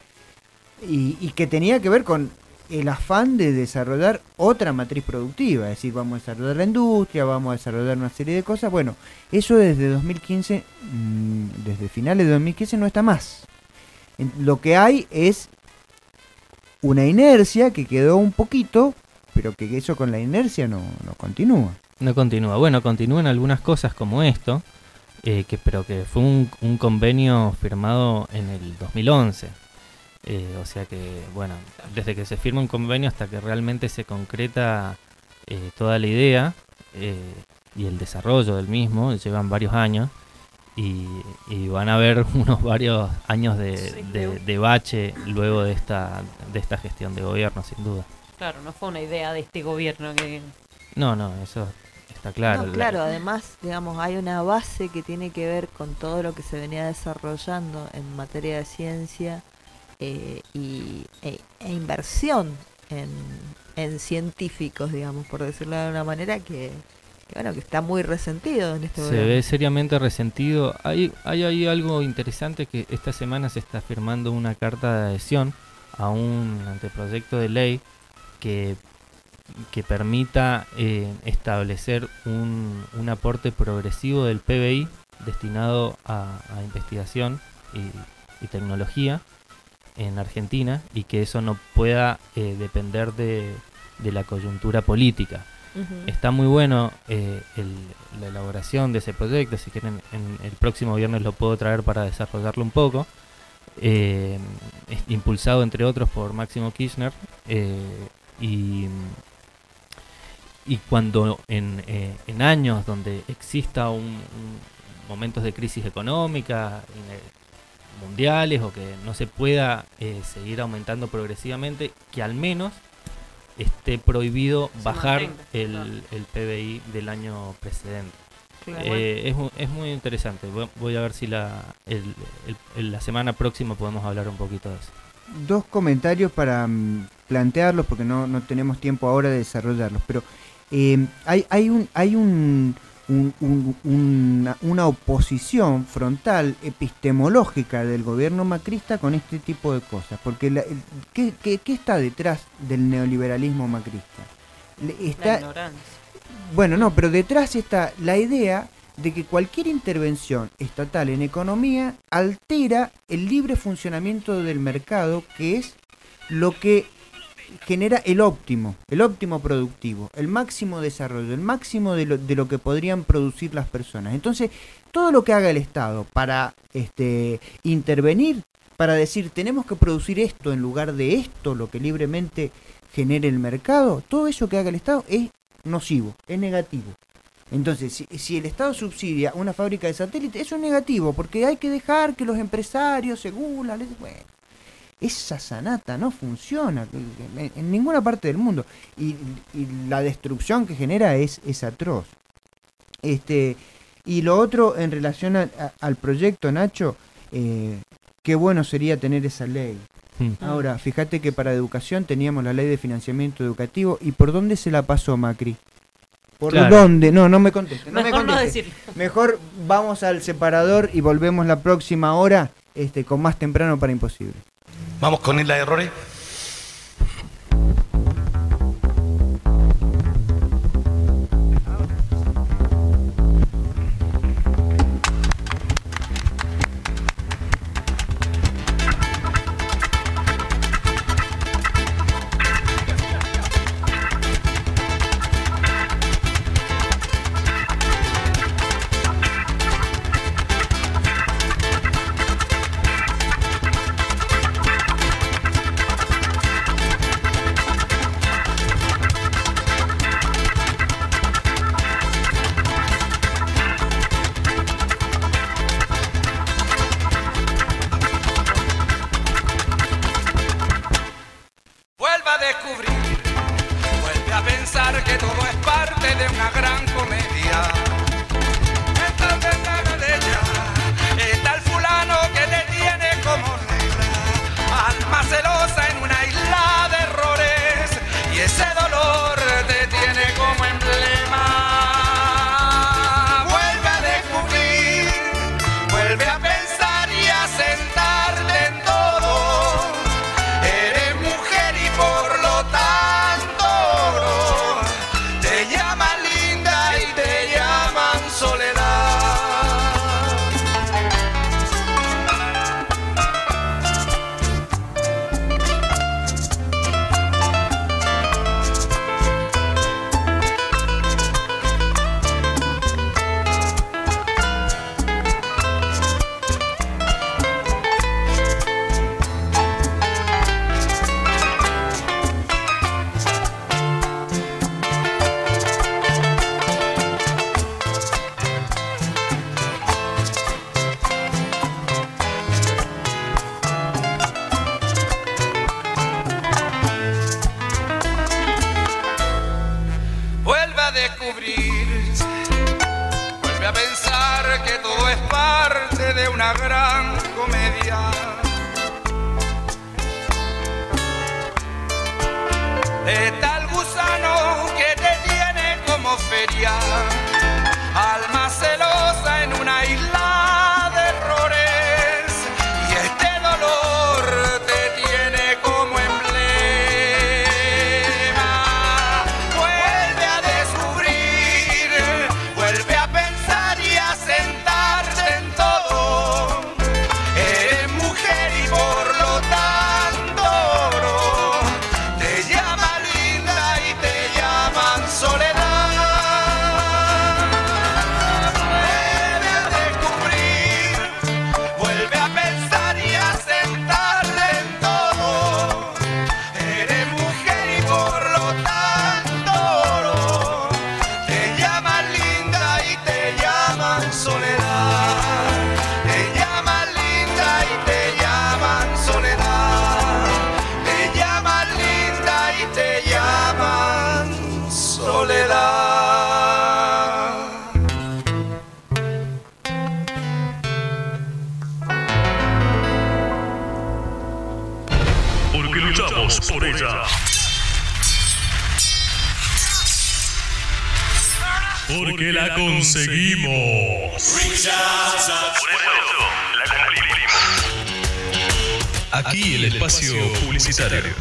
Y, y que tenía que ver con el afán de desarrollar otra matriz productiva, es decir, vamos a desarrollar la industria, vamos a desarrollar una serie de cosas. Bueno, eso desde dos mil quince, mmm, desde finales de dos mil quince no está más. En, lo que hay es una inercia que quedó un poquito, pero que eso con la inercia no, no continúa. No continúa. Bueno, continúan algunas cosas como esto, eh, que pero que fue un, un convenio firmado en el dos mil once. Eh, o sea que, bueno, desde que se firma un convenio hasta que realmente se concreta eh, toda la idea eh, y el desarrollo del mismo, llevan varios años y, y van a haber unos varios años de, sí, de, de bache luego de esta, de esta gestión de gobierno, sin duda. Claro, no fue una idea de este gobierno que... No, no, eso está claro. No, claro, además, digamos, hay una base que tiene que ver con todo lo que se venía desarrollando en materia de ciencia, Eh, y, e, e inversión en, en científicos, digamos, por decirlo de una manera, que, que bueno, que está muy resentido en este Se gobierno. ve seriamente resentido. Hay, hay hay algo interesante, que esta semana se está firmando una carta de adhesión a un anteproyecto de ley que, que permita eh, establecer un, un aporte progresivo del P B I destinado a, a investigación y, y tecnología en Argentina, y que eso no pueda eh, depender de, de la coyuntura política. Uh-huh. Está muy bueno eh, el, la elaboración de ese proyecto. Si quieren, en el próximo viernes lo puedo traer para desarrollarlo un poco. Eh, es impulsado entre otros por Máximo Kirchner, eh, y, y cuando en, eh, en años donde exista un, un momentos de crisis económica mundiales, o que no se pueda eh, seguir aumentando progresivamente, que al menos esté prohibido se bajar el, claro. el P B I del año precedente. Claro. Eh, es, es muy interesante. Voy a ver si la, el, el, la semana próxima podemos hablar un poquito de eso. Dos comentarios para um, plantearlos, porque no, no tenemos tiempo ahora de desarrollarlos, pero eh, hay, hay, un, hay un, un, un, una, una oposición frontal epistemológica del gobierno macrista con este tipo de cosas. Porque la, el, ¿qué, qué, ¿qué está detrás del neoliberalismo macrista? Está, la ignorancia. Bueno, no, pero detrás está la idea de que cualquier intervención estatal en economía altera el libre funcionamiento del mercado, que es lo que genera el óptimo, el óptimo productivo, el máximo desarrollo, el máximo de lo, de lo que podrían producir las personas. Entonces, todo lo que haga el Estado para este, intervenir, para decir tenemos que producir esto en lugar de esto, lo que libremente genere el mercado, todo eso que haga el Estado es nocivo, es negativo. Entonces, si, si el Estado subsidia una fábrica de satélites, eso es negativo, porque hay que dejar que los empresarios se gulan. Bueno, esa sanata no funciona en, en ninguna parte del mundo. Y, y la destrucción que genera es, es atroz. Este, y lo otro, en relación a, a, al proyecto, Nacho, eh, qué bueno sería tener esa ley. Mm. Ahora, fíjate que para educación teníamos la ley de financiamiento educativo. ¿Y por dónde se la pasó Macri? ¿Por claro. dónde? No, no me conteste. No Mejor me conteste. no decirlo. Mejor vamos al separador y volvemos la próxima hora este, con Más Temprano para Imposible. Vamos con Isla de Errores. Soledad. Porque la conseguimos. Aquí el espacio publicitario.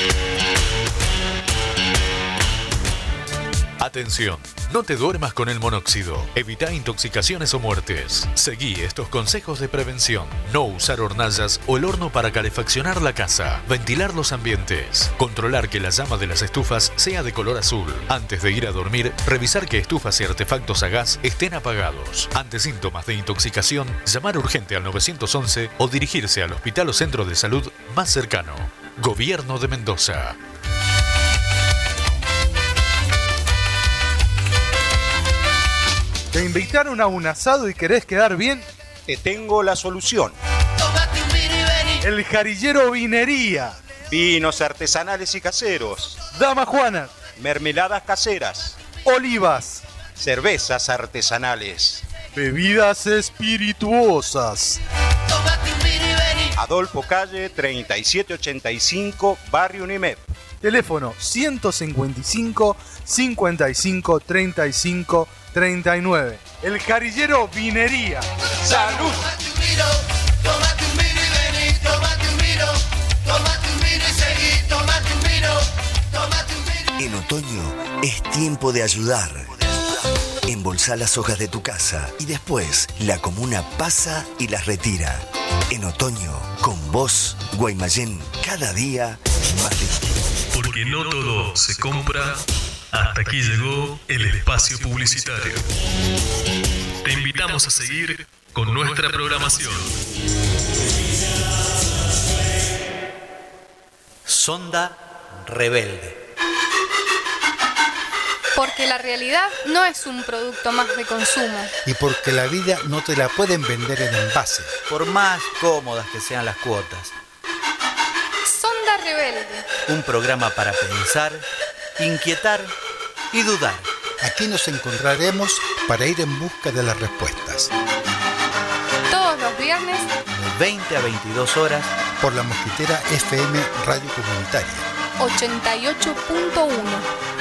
Atención, no te duermas con el monóxido. Evita intoxicaciones o muertes. Seguí estos consejos de prevención. No usar hornallas o el horno para calefaccionar la casa. Ventilar los ambientes. Controlar que la llama de las estufas sea de color azul. Antes de ir a dormir, revisar que estufas y artefactos a gas estén apagados. Ante síntomas de intoxicación, llamar urgente al nueve once o dirigirse al hospital o centro de salud más cercano. Gobierno de Mendoza. ¿Te invitaron a un asado y querés quedar bien? Te tengo la solución. El Jarillero Vinería. Vinos artesanales y caseros. Dama Juana. Mermeladas caseras. Olivas. Cervezas artesanales. Bebidas espirituosas. Adolfo Calle treinta y siete ochenta y cinco, Barrio Unimep. Teléfono ciento cincuenta y cinco, cincuenta y cinco, treinta y cinco, treinta y nueve. El Jarillero Vinería. ¡Salud! Tómate un vino y vení, tómate un vino, tómate un vino y seguí, tómate un vino, tómate un vino. En otoño es tiempo de ayudar. Embolsá las hojas de tu casa y después la comuna pasa y las retira. En otoño, con vos, Guaymallén, cada día más listo. Porque no todo se compra. Hasta aquí llegó el espacio publicitario. Te invitamos a seguir con nuestra programación. Sonda Rebelde. Porque la realidad no es un producto más de consumo. Y porque la vida no te la pueden vender en envase. Por más cómodas que sean las cuotas. Sonda Rebelde. Un programa para pensar, inquietar y dudar. Aquí nos encontraremos para ir en busca de las respuestas. Todos los viernes, de veinte a veintidós horas, por la Mosquitera F M Radio Comunitaria. ochenta y ocho punto uno.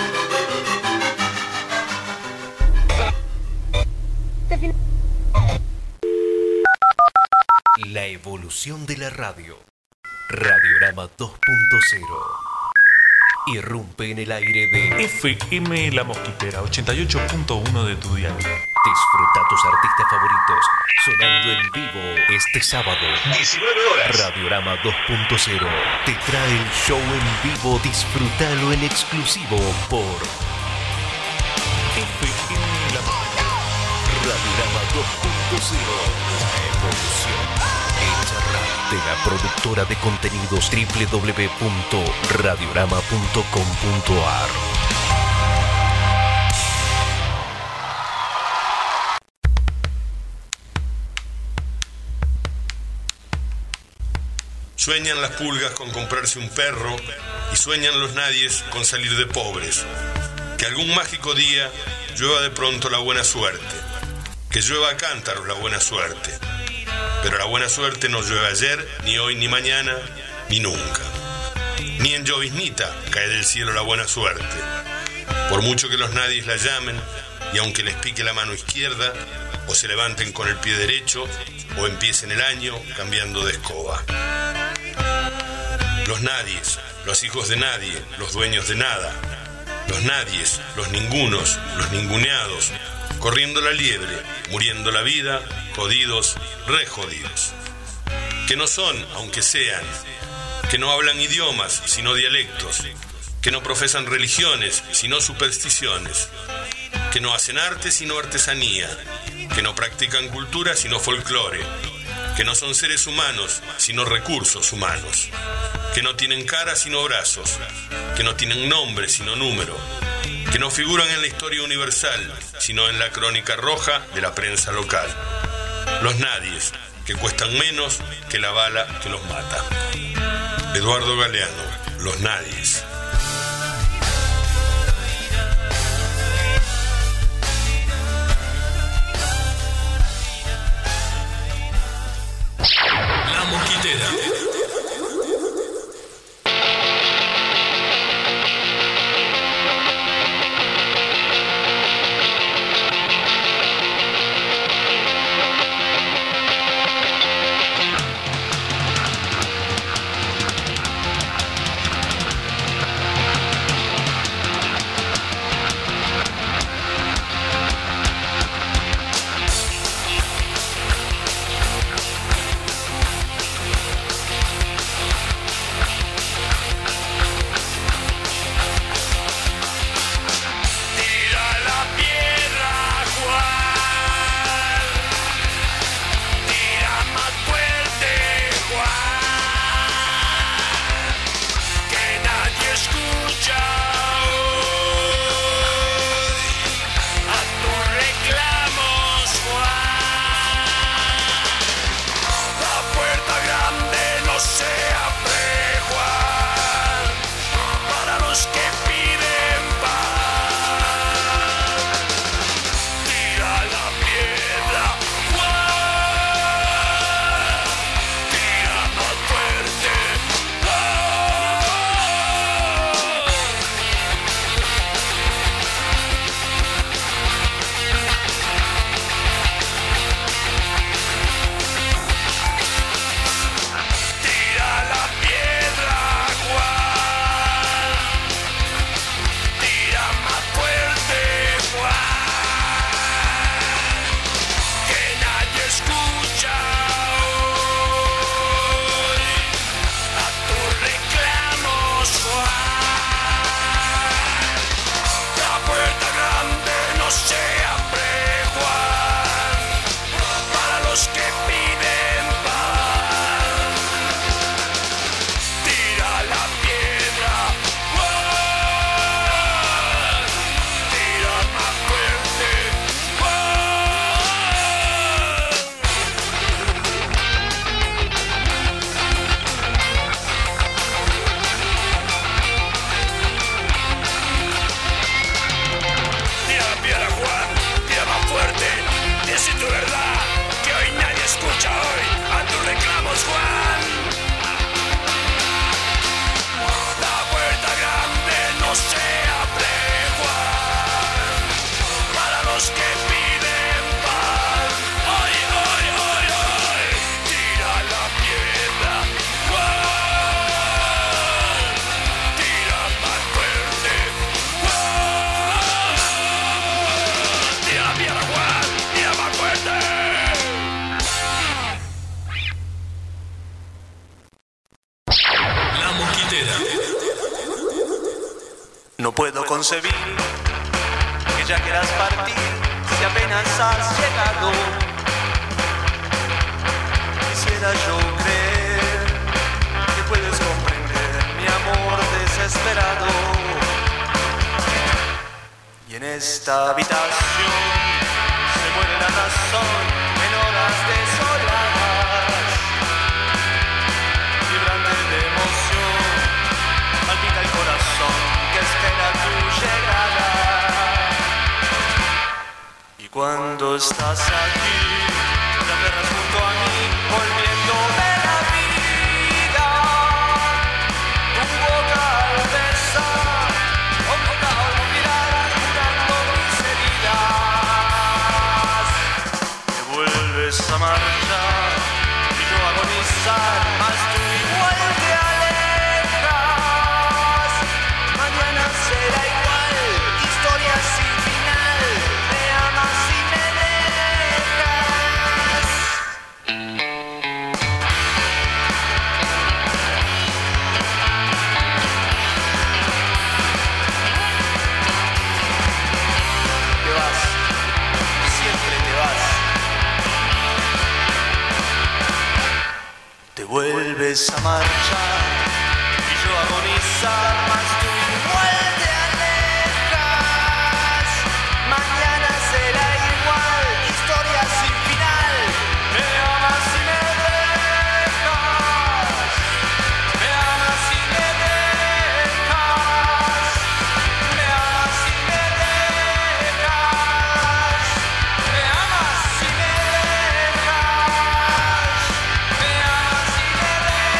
La evolución de la radio. Radiorama dos punto cero. Irrumpe en el aire de F M La Mosquitera ochenta y ocho punto uno de tu dial. Disfruta tus artistas favoritos sonando en vivo este sábado, diecinueve horas. Radiorama dos punto cero te trae el show en vivo. Disfrútalo en exclusivo por F M La Mosquitera. Radiorama dos punto cero. La evolución hecha radio. De la productora de contenidos doble u doble u doble u punto radiorama punto com punto a r. Sueñan las pulgas con comprarse un perro y sueñan los nadies con salir de pobres. Que algún mágico día llueva de pronto la buena suerte. Que llueva a cántaros la buena suerte. Pero la buena suerte no llueve ayer, ni hoy, ni mañana, ni nunca. Ni en lloviznita cae del cielo la buena suerte. Por mucho que los nadies la llamen, y aunque les pique la mano izquierda, o se levanten con el pie derecho, o empiecen el año cambiando de escoba. Los nadies, los hijos de nadie, los dueños de nada. Los nadies, los ningunos, los ninguneados, corriendo la liebre, muriendo la vida, jodidos, re jodidos. Que no son, aunque sean, que no hablan idiomas, sino dialectos, que no profesan religiones, sino supersticiones, que no hacen arte, sino artesanía, que no practican cultura, sino folclore, que no son seres humanos, sino recursos humanos, que no tienen cara, sino brazos, que no tienen nombre, sino número, que no figuran en la historia universal, sino en la crónica roja de la prensa local. Los nadies, que cuestan menos que la bala que los mata. Eduardo Galeano, Los nadies. La Mosquitera. concebir que ya quieras partir si apenas has llegado. Quisiera yo creer que puedes comprender mi amor desesperado. Y en esta habitación se muere la razón en horas desoladas. Vibrante de emoción, palpita el corazón que espera tu llegada. Y cuando estás aquí, te aferras junto a mí, volviéndome la vida. Tu boca al besar, obliga a olvidar, curando mis heridas. Te vuelves a marchar y yo agonizar, mas tú igual te alejas. Mañana será igual, historia sin final. Me amas y me dejas. Te vas, siempre te vas. Te vuelves a marchar y yo agonizar, mas tú igual te alejas. Mañana será igual, historia sin final. Me amas y me dejas. Me amas y me dejas. Me amas y me dejas. Me amas y me dejas. Me amas y me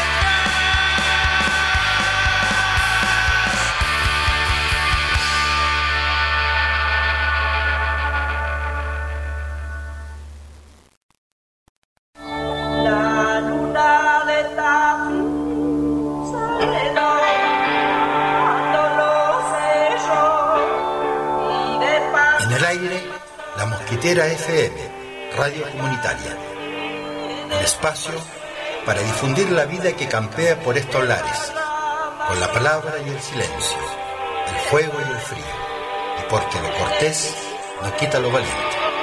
La luna de Tafí sale cuando lo sé yo y de paz. En el aire, la Mosquitera F M, radio comunitaria. El espacio para difundir la vida que campea por estos lares, con la palabra y el silencio, el fuego y el frío, y porque lo cortés no quita lo valiente.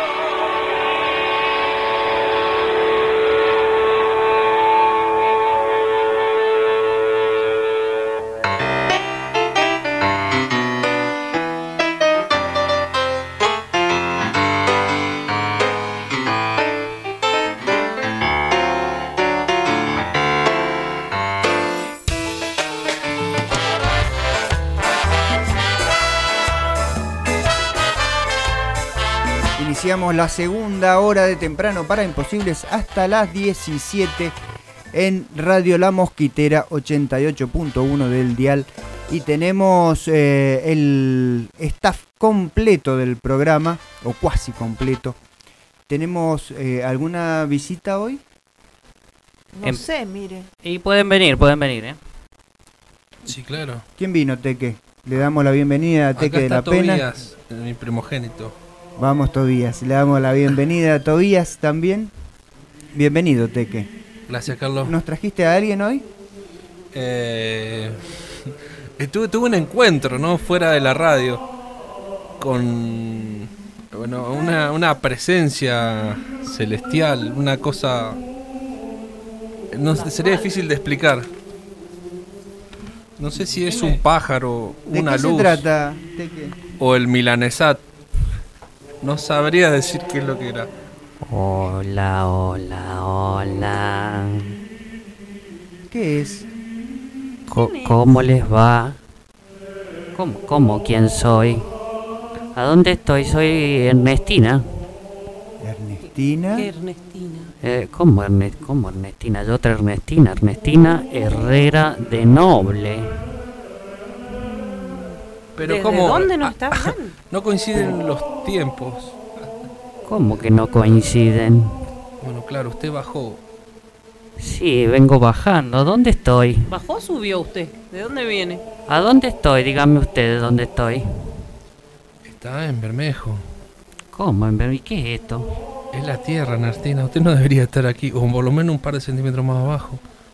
Iniciamos la segunda hora de Temprano para Imposibles hasta las diecisiete en Radio La Mosquitera ochenta y ocho punto uno del dial. Y tenemos eh, el staff completo del programa, o cuasi completo. ¿Tenemos eh, alguna visita hoy? No Em- sé, mire. Y pueden venir, pueden venir, ¿eh? Sí, claro. ¿Quién vino, Teque? Le damos la bienvenida a Teque de la Pena. Tobías, mi primogénito. Vamos, Tobías. Le damos la bienvenida a Tobías también. Bienvenido, Teque. Gracias, Carlos. ¿Nos trajiste a alguien hoy? Eh, tuve, tuve un encuentro, ¿no? Fuera de la radio. Con bueno, una, una presencia celestial. Una cosa... No sé, sería difícil de explicar. No sé si es un pájaro, una ¿De qué luz. se trata, Teque? O el milanesat. No sabría decir qué es lo que era. Hola, hola, hola. ¿Qué es? Co- ¿Cómo les va? ¿Cómo, ¿Cómo? ¿Quién soy? ¿A dónde estoy? Soy Ernestina. ¿Ernestina? ¿Qué Ernestina? Eh, ¿cómo, Erne- ¿Cómo Ernestina? Yo otra Ernestina. Ernestina Herrera de Noble. Pero ¿Desde ¿cómo? dónde nos está hablando? No coinciden los tiempos. ¿Cómo que no coinciden? Bueno, claro, usted bajó. Sí, vengo bajando. ¿Dónde estoy? ¿Bajó o subió usted? ¿De dónde viene? ¿A dónde estoy? Dígame usted dónde estoy. Está en Bermejo. ¿Cómo? ¿Y qué es esto? Es la tierra, Ernestina. Usted no debería estar aquí, o por lo menos un par de centímetros más abajo.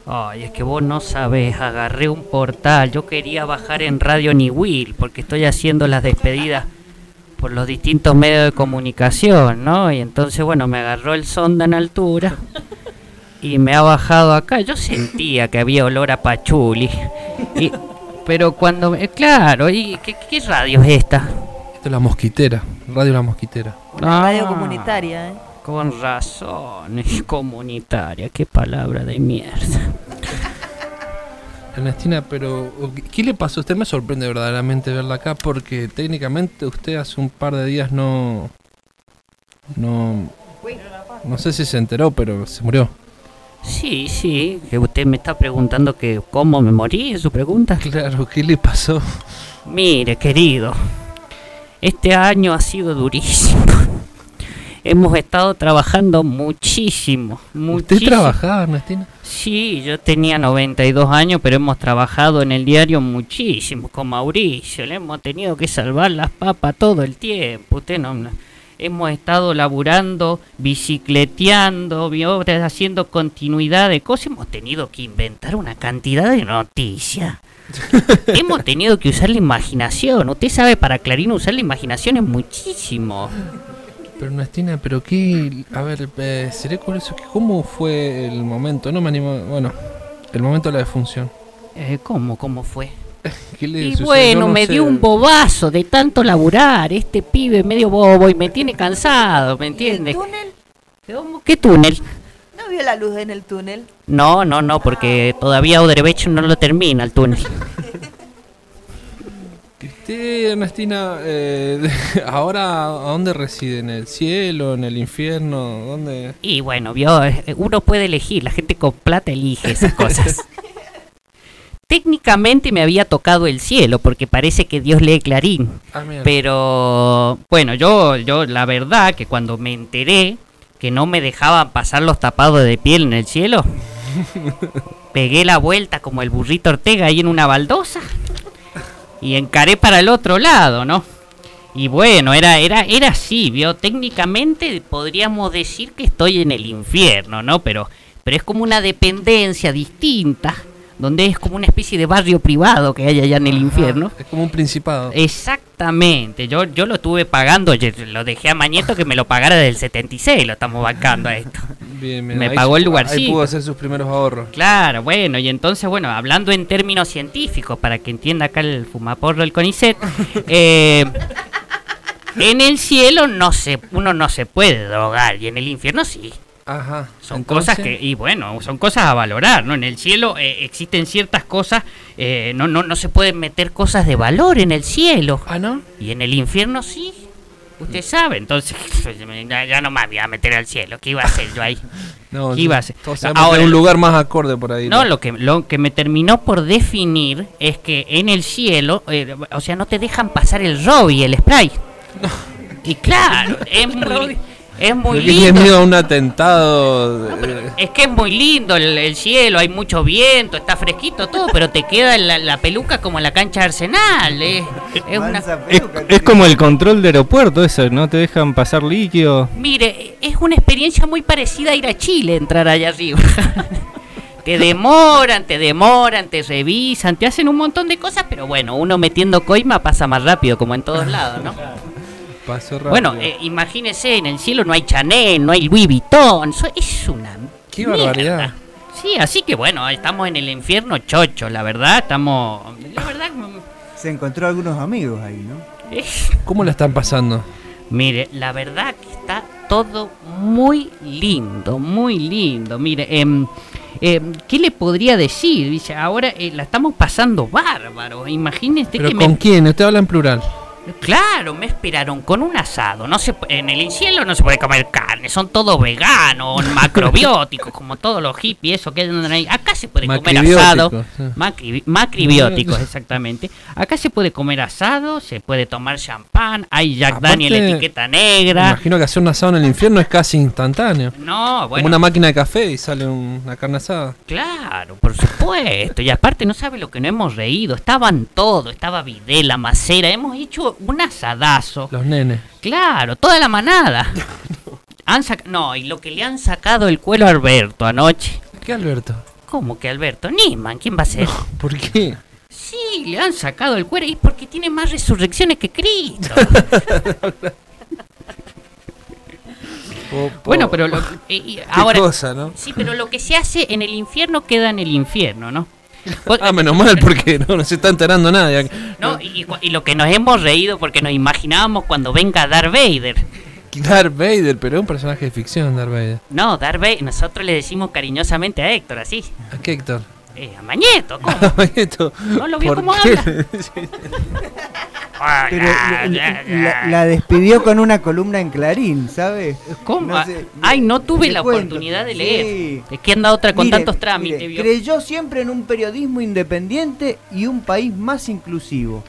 Ay, es que vos no sabés, agarré un portal. Yo quería bajar en Radio Niwil porque estoy haciendo las despedidas por los distintos medios de comunicación, ¿no? Y entonces, bueno, me agarró el sonda en altura y me ha bajado acá. Yo sentía que había olor a pachuli. Y, pero cuando... Eh, claro, ¿y qué, qué radio es esta? Esta es La Mosquitera, Radio La Mosquitera. Una Ah. radio comunitaria, ¿eh? Con razón, es comunitaria, qué palabra de mierda. Ernestina, pero ¿qué le pasó? Usted me sorprende verdaderamente verla acá porque técnicamente usted hace un par de días no... No... No sé si se enteró, pero se murió. Sí, sí, que usted me está preguntando que cómo me morí, ¿es su pregunta? Claro, ¿qué le pasó? Mire, querido, este año ha sido durísimo. Hemos estado trabajando muchísimo, muchísimo. ¿Usted trabajaba, Ernestina? Sí, yo tenía noventa y dos años, pero hemos trabajado en el diario muchísimo con Mauricio. Le hemos tenido que salvar las papas todo el tiempo. Usted no, no. Hemos estado laburando, bicicleteando, ¿vio? Haciendo continuidad de cosas. Hemos tenido que inventar una cantidad de noticias. Hemos tenido que usar la imaginación. Usted sabe, para Clarín usar la imaginación es muchísimo. Pero Ernestina, pero qué... A ver, eh, seré curioso, ¿cómo fue el momento? No me animo... Bueno, el momento de la defunción. Eh, ¿Cómo? ¿Cómo fue? ¿Qué le Y sucedió? bueno, Yo no me sé. dio un bobazo de tanto laburar. Este pibe medio bobo y me tiene cansado, ¿me entiendes? ¿Túnel? ¿Qué túnel? ¿No vio la luz en el túnel? No, no, no, porque todavía Odebrecht no lo termina el túnel. Usted, Ernestina, eh, ahora, ¿a dónde reside? ¿En el cielo? ¿En el infierno? ¿Dónde? Y bueno, vio, eh, uno puede elegir, la gente con plata elige esas cosas. Técnicamente me había tocado el cielo, porque parece que Dios lee Clarín. Ah, mira. Pero, bueno, yo, yo la verdad que cuando me enteré que no me dejaban pasar los tapados de piel en el cielo, pegué la vuelta como el burrito Ortega ahí en una baldosa y encaré para el otro lado, ¿no? Y bueno, era, era, era así, ¿vio? Técnicamente podríamos decir que estoy en el infierno, ¿no? Pero, pero es como una dependencia distinta, donde es como una especie de barrio privado que hay allá en el Ajá, infierno. Es como un principado. Exactamente, yo, yo lo estuve pagando, yo lo dejé a Mañeto que me lo pagara del setenta y seis, lo estamos bancando a esto. Bien, bien. Me Ahí pagó el su- lugarcito. Ahí pudo hacer sus primeros ahorros. Claro, bueno, y entonces, bueno, hablando en términos científicos, para que entienda acá el fumaporro del CONICET, eh, en el cielo no se, uno no se puede drogar, y en el infierno sí. Ajá. Son entonces- cosas que, y bueno, son cosas a valorar, ¿no? En el cielo eh, existen ciertas cosas, eh, no, no, no se pueden meter cosas de valor en el cielo. Ah, ¿no? Y en el infierno sí. Usted sabe, entonces ya, ya no me voy a meter al cielo. ¿Qué iba a hacer yo ahí? No, ¿Qué iba a hacer? todos sabemos que hay un lugar más acorde por ahí. No, lo que, lo que me terminó por definir es que en el cielo, eh, o sea, no te dejan pasar el Robbie, el spray. Y claro, es muy, es muy Pero que tiene lindo. miedo a un atentado. eh, Es que es muy lindo el, el cielo, hay mucho viento, está fresquito todo, pero te queda la, la peluca como en la cancha de Arsenal. eh. Es una, Es, es como el control de aeropuerto, eso, no te dejan pasar líquido. mire, es una experiencia muy parecida a ir a Chile, entrar allá arriba. Te demoran, te demoran, te revisan, te hacen un montón de cosas, pero bueno, uno metiendo coima pasa más rápido, como en todos lados, ¿no? pasó rápido. Bueno, eh, imagínese, en el cielo no hay Chanel, no hay Louis Vuitton, eso es una... Qué mierda. barbaridad. Sí, así que bueno, estamos en el infierno chocho, la verdad, estamos... La verdad... Se encontró algunos amigos ahí, ¿no? ¿Cómo la están pasando? Mire, la verdad que está todo muy lindo, muy lindo. Mire, eh, eh, ¿qué le podría decir? Dice, ahora eh, la estamos pasando bárbaro. Imagínese ¿Pero que con me... quién? Usted habla en plural. Claro, me esperaron con un asado. No se, pu- en el cielo no se puede comer carne, son todos veganos, macrobióticos, como todos los hippies, eso que andan ahí. Acá se puede comer asado. Macribióticos, sí. Macri- macribióticos, exactamente. Acá se puede comer asado, se puede tomar champán, hay Jack Aparte, Daniel etiqueta Me negra. imagino que hacer un asado en el infierno es casi instantáneo. No, Como bueno. una máquina de café y sale un- una carne asada. Claro, por supuesto. Y aparte no sabe lo que no hemos reído. Estaban todos, estaba Videla, Macera, hemos hecho un asadazo. Los nenes. Claro, toda la manada. Han sac- no, y lo que le han sacado el cuero a Alberto anoche. ¿Qué Alberto? ¿Cómo que Alberto Nisman? ¿Quién va a ser? ¿Por qué? Sí, le han sacado el cuero y porque tiene más resurrecciones que Cristo. Bueno, pero lo, eh, ahora cosa, ¿no? Sí, pero lo que se hace en el infierno queda en el infierno, ¿no? Ah, menos mal, porque no, no se está enterando nadie. No, y, y lo que nos hemos reído porque nos imaginábamos cuando venga Darth Vader. Darth Vader, pero es un personaje de ficción, Darth Vader. No, Darth Vader, nosotros le decimos cariñosamente a Héctor, así. ¿A qué Héctor? Eh, a Mañeto, ¿cómo? A Mañeto. ¿No lo vio ¿Por cómo qué? habla? Pero la, la- la- la despidió con una columna en Clarín, ¿sabes? ¿Cómo? No sé, Ay, no tuve te la cuento. oportunidad de leer. Sí. Es que anda otra con Mire, tantos trámites, mire, ¿vio? creyó siempre en un periodismo independiente y un país más inclusivo.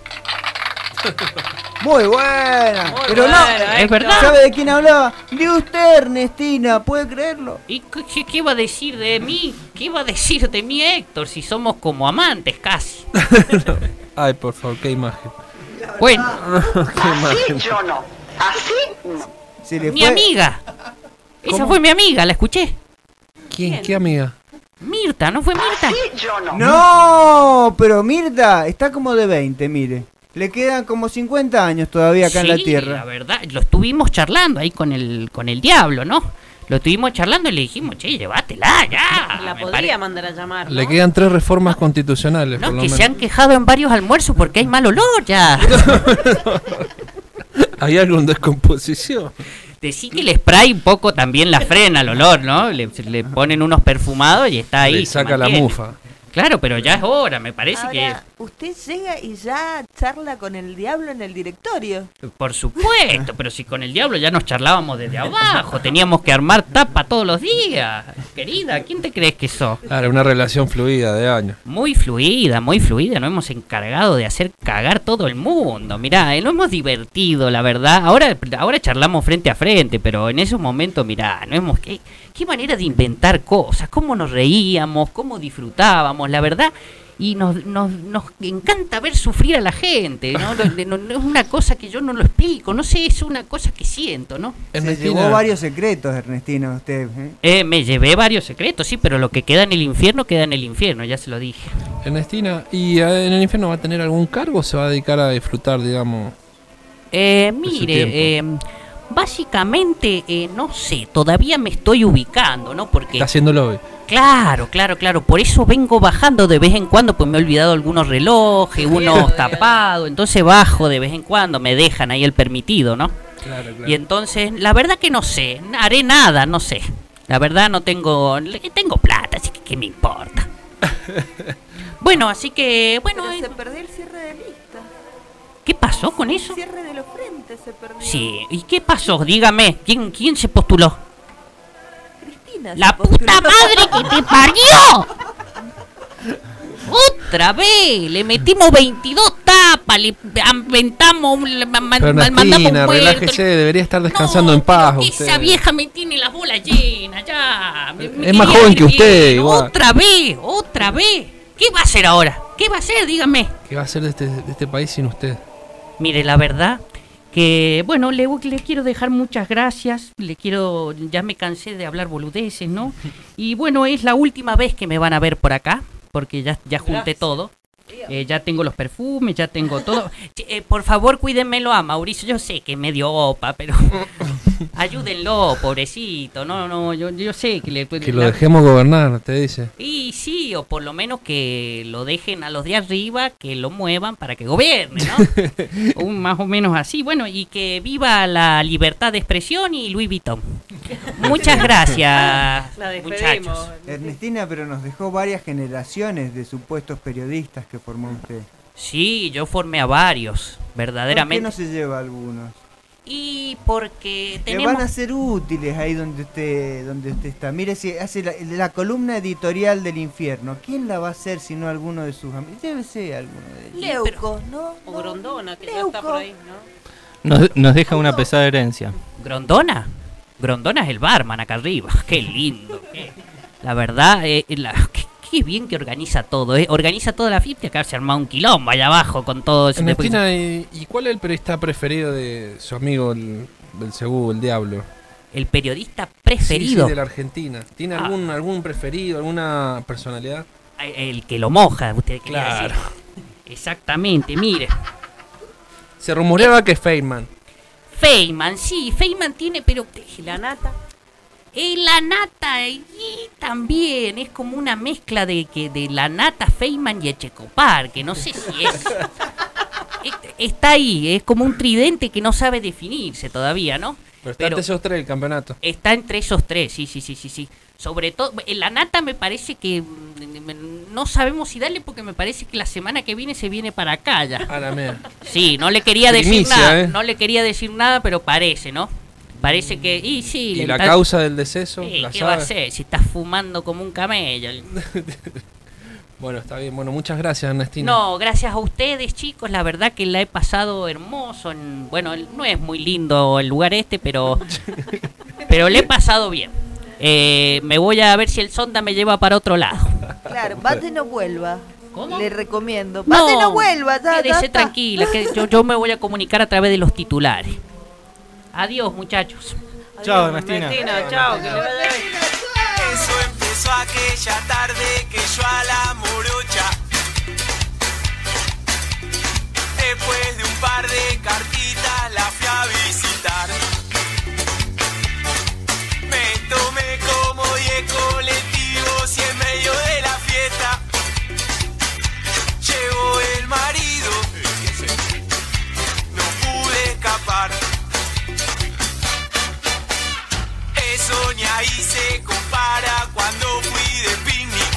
Muy buena. Muy Pero buena, no, es verdad. ¿sabe de quién hablaba? De usted, Ernestina, ¿puede creerlo? ¿Y qué, qué- qué iba a decir de mí? ¿Qué iba a decir de mí, Héctor? Si somos como amantes casi. Ay, por favor, qué imagen. Bueno, Qué imagen. Yo no. Así no. Se le mi fue- amiga. Esa ¿Cómo? fue mi amiga, la escuché. ¿Quién? ¿Qué amiga? Mirta, ¿no fue Mirta? Yo no. No, pero Mirta está como de veinte, mire. Le quedan como cincuenta años todavía acá en la Sí, tierra. la verdad, lo estuvimos charlando ahí con el con el diablo, ¿no? Lo estuvimos charlando y le dijimos, che, llévatela ya. La Me podría pare- mandar a llamar, ¿no? Le quedan tres reformas constitucionales, No, por lo que menos. se han quejado en varios almuerzos porque hay mal olor ya. Hay algo en descomposición. Decí que el spray un poco también la frena el olor, ¿no? Le, le ponen unos perfumados y está ahí. Le se saca la mantiene. mufa. Claro, pero ya es hora, me parece Ahora, usted llega y ya charla con el diablo en el directorio. que... Por supuesto, pero si con el diablo ya nos charlábamos desde abajo, teníamos que armar tapa todos los días. Querida, ¿quién te crees que sos? Claro, una relación fluida de años. Muy fluida, muy fluida, nos hemos encargado de hacer cagar todo el mundo. Mirá, eh, lo hemos divertido, la verdad. Ahora, ahora charlamos frente a frente, pero en esos momentos, mirá, no hemos... ¿Qué, qué manera de inventar cosas? ¿Cómo nos reíamos? ¿Cómo disfrutábamos? La verdad... Y nos, nos, nos encanta ver sufrir a la gente, ¿no? No, no es una cosa que yo no lo explico, no sé, es una cosa que siento, ¿no? Se llevó varios secretos, Ernestina, usted. ¿eh? Eh, me llevé varios secretos, sí, pero lo que queda en el infierno, queda en el infierno, ya se lo dije. Ernestina, ¿y eh, en el infierno va a tener algún cargo o se va a dedicar a disfrutar, digamos? Eh, su mire, tiempo? eh, básicamente, eh, no sé, todavía me estoy ubicando, ¿no? Porque... Está haciendo lobby. Claro, claro, claro, por eso vengo bajando de vez en cuando, pues me he olvidado algunos relojes, unos tapados, entonces bajo de vez en cuando, me dejan ahí el permitido, ¿no? Claro, claro. Y entonces, la verdad que no sé, haré nada, no sé. La verdad no tengo, tengo plata, así que ¿qué me importa? Bueno, así que, bueno... Pero eh, se perdió el cierre de lista. ¿Qué pasó con eso? El cierre de los frentes se perdió. Sí, ¿y qué pasó? Dígame, ¿quién, quién se postuló? Cristina ¡La se puta postuló. madre que te parió! Otra vez, le metimos veintidós tapas, le aventamos, un- le ma- ma- Pero mandamos Ernestina, un muerto. relájese, debería estar descansando en paz usted. Esa vieja me tiene las bolas llenas, ya. Me- me Es más quería joven que ir usted, bien. igual. Otra vez, otra vez. ¿Qué va a hacer ahora? ¿Qué va a hacer? Dígame. ¿Qué va a hacer de este, de este país sin usted? Mire, la verdad que, bueno, le, le quiero dejar muchas gracias, le quiero, ya me cansé de hablar boludeces, ¿no? Y bueno, es la última vez que me van a ver por acá, porque ya, ya junté Gracias. todo. Eh, ya tengo los perfumes, ya tengo todo. Che, eh, por favor, cuídenmelo a Mauricio. Yo sé que es medio opa, pero ayúdenlo, pobrecito. No, no, yo, yo sé que le Que lo dejemos gobernar, te dice. Y sí, o por lo menos que lo dejen a los de arriba, que lo muevan para que gobierne, ¿no? Un, más o menos así. Bueno, y que viva la libertad de expresión y Louis Vuitton. Muchas gracias, muchachos. Ernestina, pero nos dejó varias generaciones de supuestos periodistas que formó usted. Sí, yo formé a varios, ¿Por qué verdaderamente. no se lleva a algunos? Y porque Que tenemos... van a ser útiles ahí donde usted donde usted está. Mire, si hace la, la columna editorial del infierno, ¿quién la va a hacer si no alguno de sus amigos? Debe ser alguno de ellos. Leuco, ¿no? O Grondona, que ya está por ahí, ¿no? Nos, nos deja una pesada herencia. ¿Grondona? Grondona es el barman acá arriba. Qué lindo. Qué... La verdad, eh, la... qué, qué bien que organiza todo. Eh. Organiza toda la fiesta. Acá se arma un quilombo allá abajo con todo ese... Ernestina, ¿y, ¿y cuál es el periodista preferido de su amigo, el Belcebú, el Diablo? el periodista Sí, preferido. sí, de la Argentina. ¿Tiene Ah. algún algún preferido, alguna personalidad? El que lo moja, usted quería Claro. decir. Exactamente, mire. Se rumoreaba que Feynman. Feynman, sí, Feynman tiene, pero la nata. Eh, la nata y también es como una mezcla de que de la nata, Feynman y Echecopar, que no sé si es. es- Está ahí, es como un tridente que no sabe definirse todavía, ¿no? Pero está entre esos tres el campeonato. Está entre esos tres, sí, sí, sí, sí, sí. Sobre todo, en la nata me parece que mm, no sabemos si darle porque me parece que la semana que viene se viene para acá ya. A la mierda. Sí, no le quería decir Primicia, nada, ¿eh? no le quería decir nada, pero parece, ¿no? Parece que, y sí. ¿Y le la está- causa del deceso? Sí, ¿La ¿qué sabe? va a hacer si está fumando como un camello? Bueno, está bien. Bueno, muchas gracias, Ernestina. No, gracias a ustedes, chicos. La verdad que la he pasado hermoso. En, bueno, el- no es muy lindo el lugar este, pero pero le he pasado bien. Eh, me voy a ver si el sonda me lleva para otro lado. Claro, Bate no vuelva. ¿Cómo? Le recomiendo. Bate no vuelva, ya, ya Quédese está. tranquila, que yo, yo me voy a comunicar a través de los titulares. Adiós, muchachos. Chao, Ernestina. chao, que le vaya bien. Eso empezó aquella tarde que yo a la morocha, después de un par de cartitas, la fui a visitar. Me tomé como diez colectivos y en medio de la fiesta llegó el marido. No pude escapar. Eso ni ahí se compara cuando fui de picnic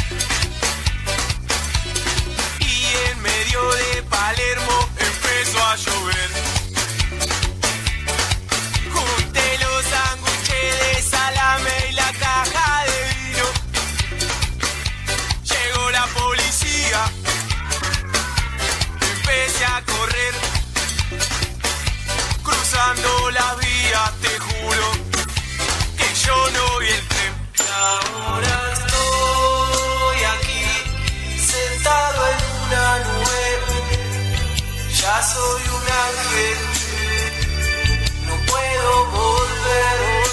y en medio de Palermo empezó a llover. Junté los sándwiches de salame y la caja de vino. Llegó la policía, empecé a correr, cruzando las vías, te juro que yo no vi el tren. Y ahora estoy aquí, sentado en una nube. Ya soy un ángel, no puedo volver.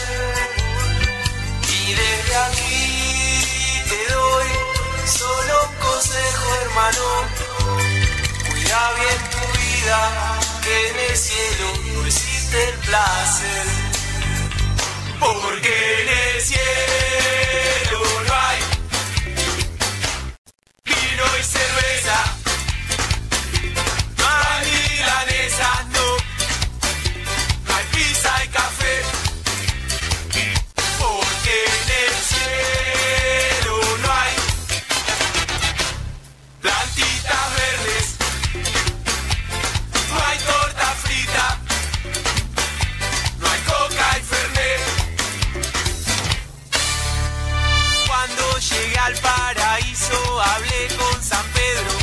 Y desde aquí te doy solo un consejo, hermano. Cuida bien tu vida, que en el cielo no existe el placer. Porque en el cielo no hay vino y cerveza, no hay milanesas, no, no hay pizza y café. Porque en el cielo no hay plantitas verdes, no hay torta frita, no hay coca y fernet. Cuando llegué al paraíso hablé con San Pedro.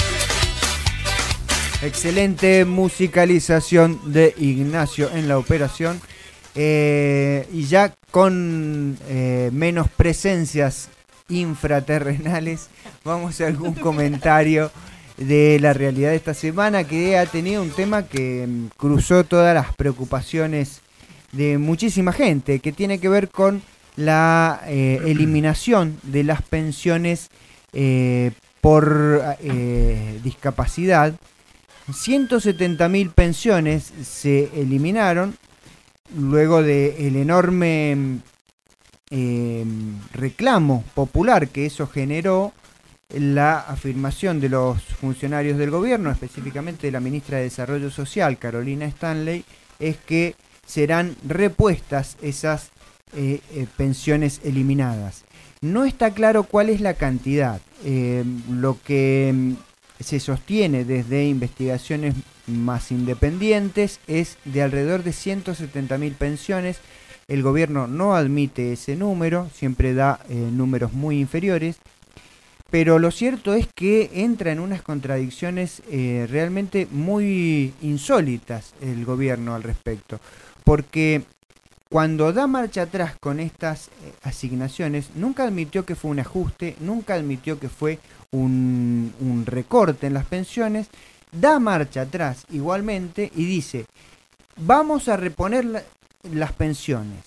Excelente musicalización de Ignacio en la operación. Eh, y ya con eh, menos presencias infraterrenales, vamos a algún comentario de la realidad de esta semana, que ha tenido un tema que mm, cruzó todas las preocupaciones de muchísima gente, que tiene que ver con la eh, eliminación de las pensiones eh, por eh, discapacidad. ciento setenta mil pensiones se eliminaron luego del enorme eh, reclamo popular que eso generó. La afirmación de los funcionarios del gobierno, específicamente de la ministra de Desarrollo Social, Carolina Stanley, es que serán repuestas esas eh, eh, pensiones eliminadas. No está claro cuál es la cantidad. Eh, lo que mm, se sostiene desde investigaciones más independientes es de alrededor de ciento setenta mil pensiones. El gobierno no admite ese número, siempre da eh, números muy inferiores. Pero lo cierto es que entra en unas contradicciones eh, realmente muy insólitas el gobierno al respecto. Porque cuando da marcha atrás con estas eh, asignaciones, nunca admitió que fue un ajuste, nunca admitió que fue un, un recorte en las pensiones. Da marcha atrás igualmente y dice, vamos a reponer la, las pensiones.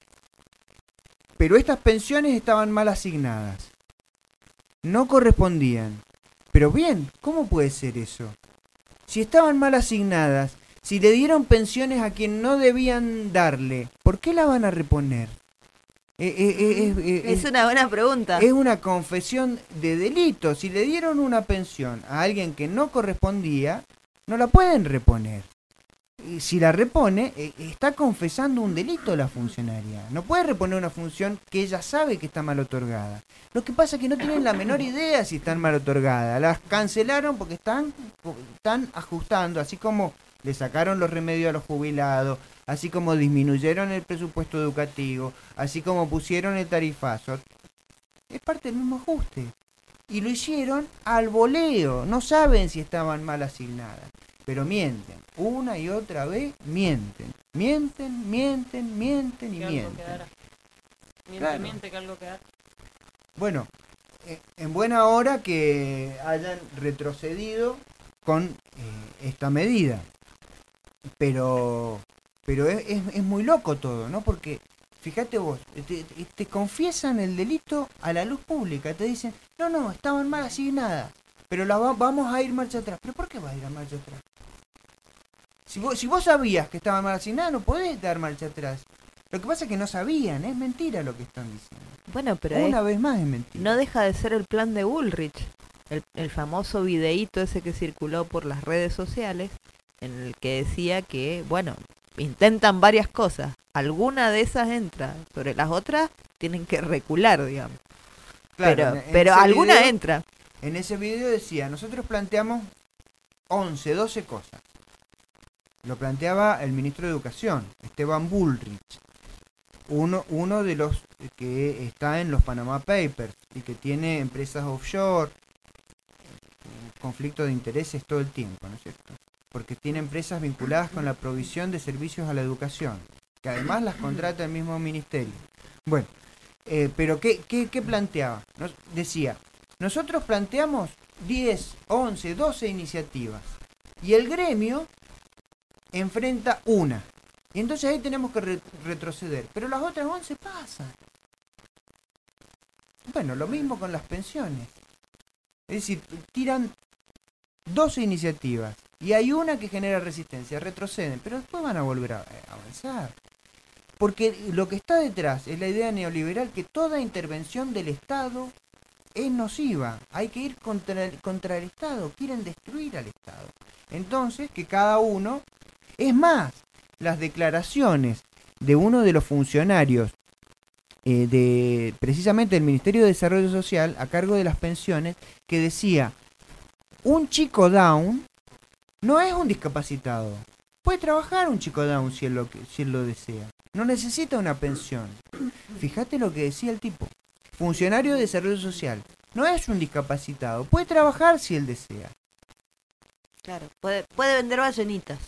Pero estas pensiones estaban mal asignadas. No correspondían. Pero bien, ¿cómo puede ser eso? Si estaban mal asignadas, si le dieron pensiones a quien no debían darle, ¿por qué la van a reponer? Eh, eh, eh, eh, eh, Es una buena pregunta. Es una confesión de delito. Si le dieron una pensión a alguien que no correspondía, no la pueden reponer. Y si la repone, eh, está confesando un delito la funcionaria. No puede reponer una función que ella sabe que está mal otorgada. Lo que pasa es que no tienen la menor idea si están mal otorgadas. Las cancelaron porque están, están ajustando, así como le sacaron los remedios a los jubilados, así como disminuyeron el presupuesto educativo, así como pusieron el tarifazo. Es parte del mismo ajuste. Y lo hicieron al voleo. No saben si estaban mal asignadas. Pero mienten. Una y otra vez mienten. Mienten, mienten, mienten y Que algo mienten. quedara. Miente, Claro. miente, que algo quedara. Bueno, eh, en buena hora que hayan retrocedido con eh, esta medida. Pero pero es, es, es muy loco todo, ¿no? Porque, fíjate vos, te, te, te confiesan el delito a la luz pública. Te dicen, no, no, estaban mal asignadas. Pero la va, vamos a ir marcha atrás. ¿Pero por qué va a ir a marcha atrás? Si vos, si vos sabías que estaban mal asignadas, no podés dar marcha atrás. Lo que pasa es que no sabían, es mentira lo que están diciendo. Bueno, pero Una es- vez más es mentira. no deja de ser el plan de Bullrich, el, el famoso videíto ese que circuló por las redes sociales, en el que decía que, bueno, intentan varias cosas, alguna de esas entra, sobre las otras tienen que recular, digamos. Claro, pero en- en pero ese alguna video- entra. En ese video decía, nosotros planteamos once, doce cosas. Lo planteaba el ministro de Educación, Esteban Bullrich, uno, uno de los que está en los Panama Papers y que tiene empresas offshore, conflicto de intereses todo el tiempo, ¿no es cierto? Porque tiene empresas vinculadas con la provisión de servicios a la educación, que además las contrata el mismo ministerio. Bueno, eh, pero ¿qué, qué, qué planteaba? Nos, decía, nosotros planteamos diez, once, doce iniciativas y el gremio enfrenta una. Y entonces ahí tenemos que re- retroceder. Pero las otras once pasan. Bueno, lo mismo con las pensiones. Es decir, tiran doce iniciativas y hay una que genera resistencia, retroceden, pero después van a volver a, a avanzar. Porque lo que está detrás es la idea neoliberal que toda intervención del Estado es nociva. Hay que ir contra el, contra el Estado, quieren destruir al Estado. Entonces, que cada uno... Es más, las declaraciones de uno de los funcionarios eh, de precisamente del Ministerio de Desarrollo Social a cargo de las pensiones, que decía, un chico down no es un discapacitado. Puede trabajar un chico down si él lo, que- si él lo desea. No necesita una pensión. Fíjate lo que decía el tipo. Funcionario de Desarrollo Social. No es un discapacitado. Puede trabajar si él desea. Claro, puede, puede vender ballenitas.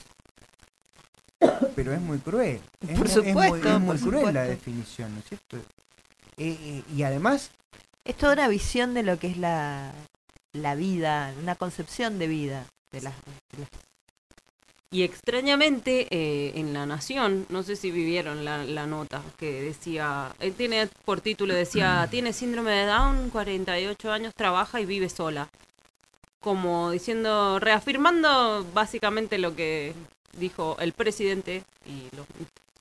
Pero es muy cruel. Es, Por mu- supuesto, es muy, es muy por cruel la supuesto. definición, ¿no es cierto? Eh, eh, y además, Es toda una visión de lo que es la, la vida, una concepción de vida. De las, de las- Y extrañamente eh, en La Nación, no sé si vivieron la, la nota que decía, eh, tiene por título decía, tiene síndrome de Down, cuarenta y ocho años, trabaja y vive sola. Como diciendo, reafirmando básicamente lo que dijo el presidente y los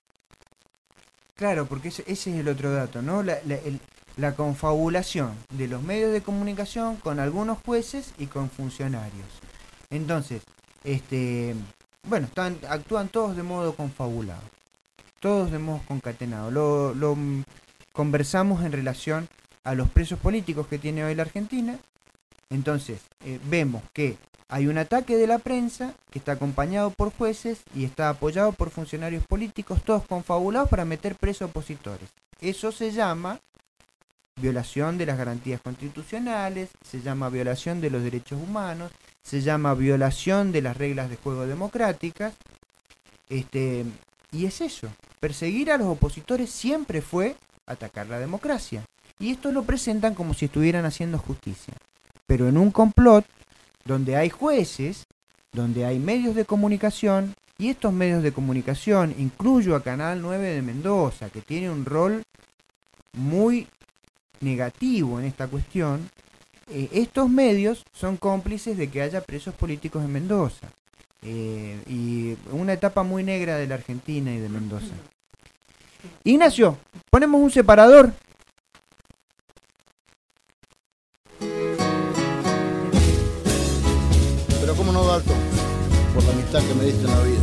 claro, porque ese, ese es el otro dato, ¿no? La, la, el- la confabulación de los medios de comunicación con algunos jueces y con funcionarios. Entonces, este, bueno, están, actúan todos de modo confabulado, todos de modo concatenado. Lo, lo mm, conversamos en relación a los presos políticos que tiene hoy la Argentina. Entonces, eh, vemos que hay un ataque de la prensa que está acompañado por jueces y está apoyado por funcionarios políticos, todos confabulados para meter preso a opositores. Eso se llama violación de las garantías constitucionales, se llama violación de los derechos humanos, se llama violación de las reglas de juego democráticas. Este, y es eso, perseguir a los opositores siempre fue atacar la democracia. Y esto lo presentan como si estuvieran haciendo justicia. Pero en un complot donde hay jueces, donde hay medios de comunicación Y estos medios de comunicación, incluyo a Canal nueve de Mendoza, que tiene un rol muy negativo en esta cuestión, eh, estos medios son cómplices de que haya presos políticos en Mendoza. Eh, y una etapa muy negra de la Argentina y de Mendoza. Ignacio, ponemos un separador. Pero cómo no, Dalton, por la amistad que me diste en la vida.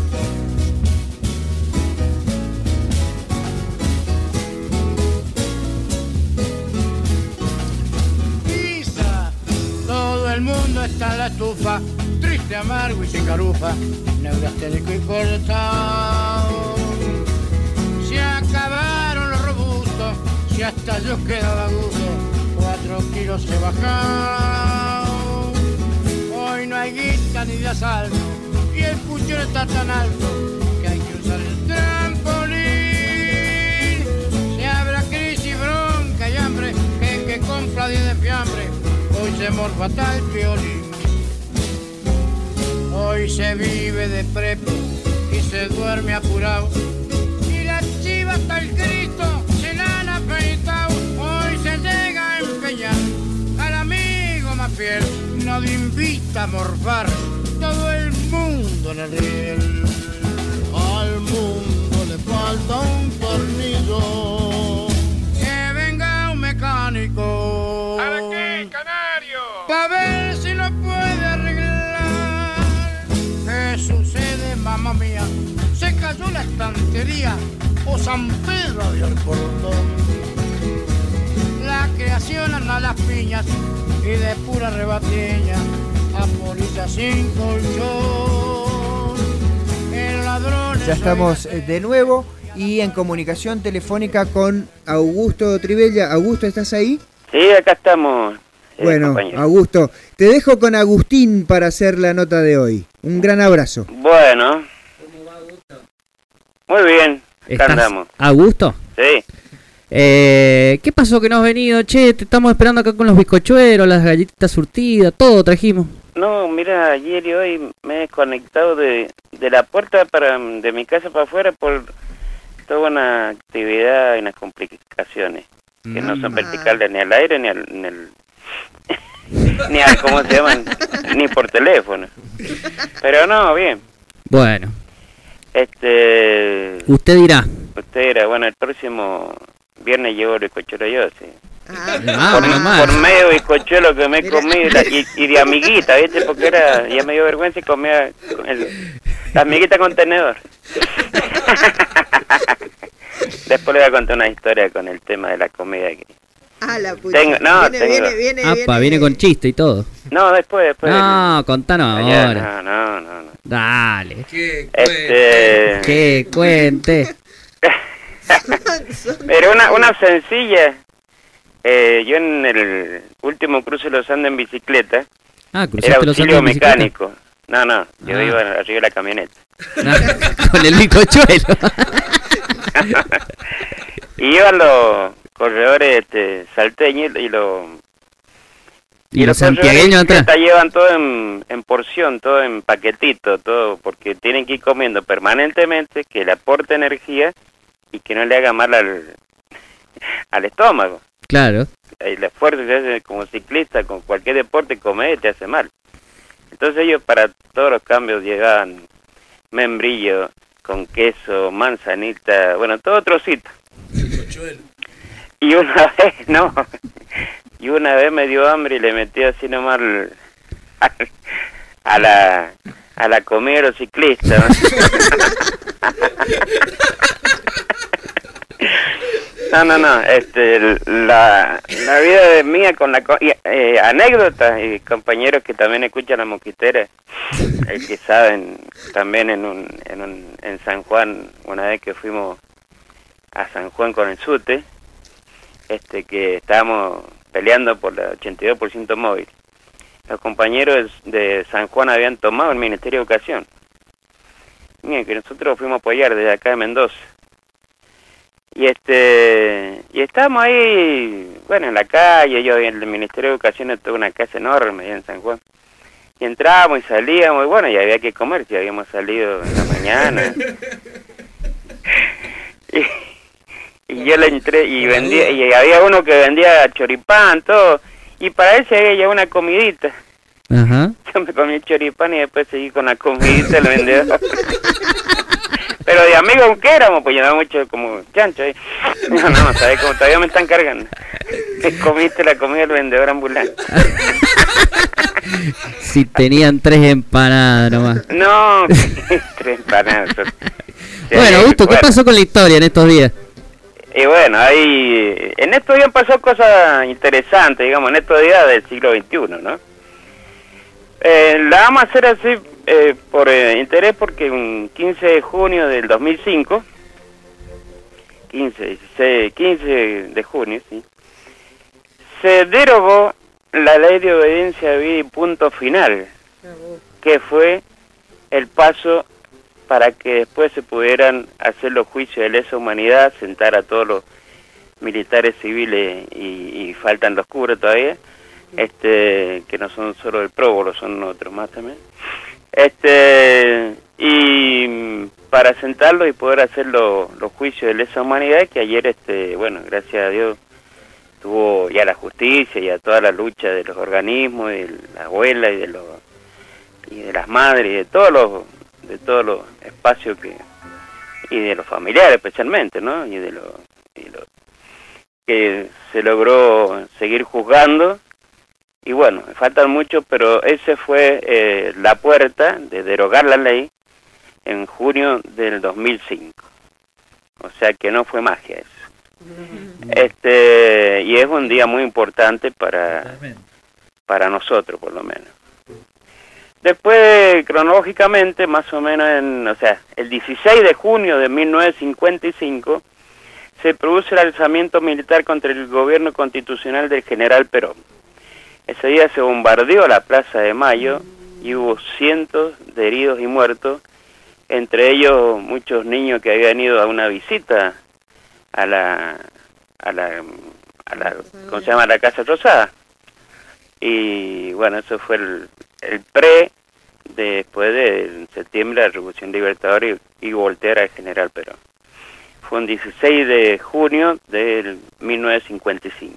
Pisa, todo el mundo está en la estufa, triste, amargo y sin garufa, neurasténico y cortado. Se acabaron los robustos, si hasta yo quedaba gusto, cuatro kilos se bajaron. Hoy no hay guita ni de asalto, y el puchero está tan alto que hay que usar el trampolín. Se habrá crisis, bronca y hambre, que el que compra diez de fiambre, hoy se morfa tal violín. Hoy se vive de prepo y se duerme apurado, y la chiva hasta el Cristo se la han afeitado. Hoy se llega a empeñar al amigo más fiel, nadie invita a morfar, todo el mundo en el riel. Al mundo le falta un tornillo. Que venga un mecánico. ¿Para qué, canario? Pa' ver si lo puede arreglar. ¿Qué sucede, mamá mía? Se cayó la estantería o San Pedro abrió el cordón. La creación anda a las piñas y de pura rebatiña a polilla sin colchón. El ladrón. Ya estamos eh, de nuevo y en comunicación telefónica con Augusto Trivella. Augusto, ¿estás ahí? Sí, acá estamos. eh, Bueno, compañero. Augusto, te dejo con Agustín para hacer la nota de hoy. Un gran abrazo. Bueno. Muy bien. Acá ¿Estás andamos. a gusto? Sí. Eh, ¿Qué pasó que no has venido? Che, te estamos esperando acá con los bizcochuelos, las galletitas surtidas, todo trajimos. No, mira, ayer y hoy me he desconectado de, de la puerta para de mi casa para afuera por toda una actividad y unas complicaciones que no son verticales ni al aire ni al ni, al, ni al ¿cómo se llaman? Ni por teléfono. Pero no, bien. Bueno, Este, usted dirá. usted era, bueno, el próximo viernes llevo el bizcochuelo yo, sí. Ah, por, menos mal. por medio bizcochuelo que me he comido la- y, y de amiguita, ¿viste? Porque era, ya me dio vergüenza y comía con el, la amiguita con tenedor. Después le voy a contar una historia con el tema de la comida. Que... Ah, la pucha. Tengo, no, viene, tengo... viene, viene, Apa, viene. viene con chiste y todo. No, después, después. No, contanos Allá, ahora. no, no, no, no. Dale. Este... Que cuente. Pero una, una sencilla. Eh, yo en el último cruce de los Andes en bicicleta, Ah, era cruzaste los auxilio Andes en bicicleta. mecánico. No, no, yo Ah. iba arriba de la camioneta. Ah, con el bizcochuelo. Y iban los corredores este, salteños y los... Y los corredores santiagueños de bicicleta atrás. llevan todo en, en porción, todo en paquetito, todo, porque tienen que ir comiendo permanentemente, que le aporte energía y que no le haga mal al, al estómago. Claro. El esfuerzo que se hace como ciclista, con cualquier deporte, comer te hace mal. Entonces ellos para todos los cambios llegaban membrillo con queso, manzanita, bueno, todo trocito. Y una vez, no, y una vez me dio hambre y le metí así nomás al- al- a la a la comida de los ciclistas. No, no, no, este, la, la vida de mía con la co- y, eh, anécdotas y compañeros que también escuchan la mosquitera, eh, que saben, también en un, en un, en San Juan, una vez que fuimos a San Juan con el SUTE, este, que estábamos peleando por la ochenta y dos por ciento móvil. Los compañeros de San Juan habían tomado el Ministerio de Educación. Miren, que nosotros fuimos a apoyar desde acá de Mendoza. Y este y estábamos ahí, bueno, en la calle, yo en el Ministerio de Educación tuve una casa enorme allá en San Juan. Y entrábamos y salíamos, y bueno, y había que comer, si habíamos salido en la mañana. y, y yo le entré y vendía, y había uno que vendía choripán, todo, y para él se había ya una comidita. Ajá. Yo me comí el choripán y después seguí con la comidita del vendedor. Pero de amigos que éramos, pues llevaba mucho como chancho ahí. No, no, ¿sabes cómo? Todavía me están cargando. Te comiste la comida del vendedor ambulante. Si tenían tres empanadas nomás. No, tres empanadas. Bueno, Augusto, ¿qué bueno. pasó con la historia en estos días? Y bueno, ahí, en estos días pasó cosas interesantes, digamos, en estos días del siglo veintiuno, ¿no? Eh, la vamos a hacer así eh, por eh, interés porque un quince de junio del dos mil cinco, quince, dieciséis, quince de junio, sí, se derogó la ley de obediencia de vida y punto final, que fue el paso para que después se pudieran hacer los juicios de lesa humanidad, sentar a todos los militares civiles y, y faltan los curas todavía, este que no son solo del próbolo, son otros más también, este y para sentarlos y poder hacer lo, los juicios de lesa humanidad, que ayer, este bueno, gracias a Dios, tuvo ya la justicia y a toda la lucha de los organismos, de la abuela y de los y de las madres y de todos los de todos los espacios que y de los familiares especialmente, ¿no? Y de los y lo, que se logró seguir juzgando. Y bueno, faltan muchos, pero ese fue eh, la puerta de derogar la ley en junio del dos mil cinco. O sea que no fue magia eso. Este, y es un día muy importante para, para nosotros, por lo menos. Después, cronológicamente, más o menos, en, o sea, el dieciséis de junio de mil novecientos cincuenta y cinco, se produce el alzamiento militar contra el gobierno constitucional del general Perón. Ese día se bombardeó la Plaza de Mayo y hubo cientos de heridos y muertos, entre ellos muchos niños que habían ido a una visita a la, a la, a la ¿cómo se llama? La Casa Rosada. Y bueno, eso fue el, el pre, después de septiembre, la Revolución Libertadora y, y voltear al general Perón. Fue un dieciséis de junio del mil novecientos cincuenta y cinco.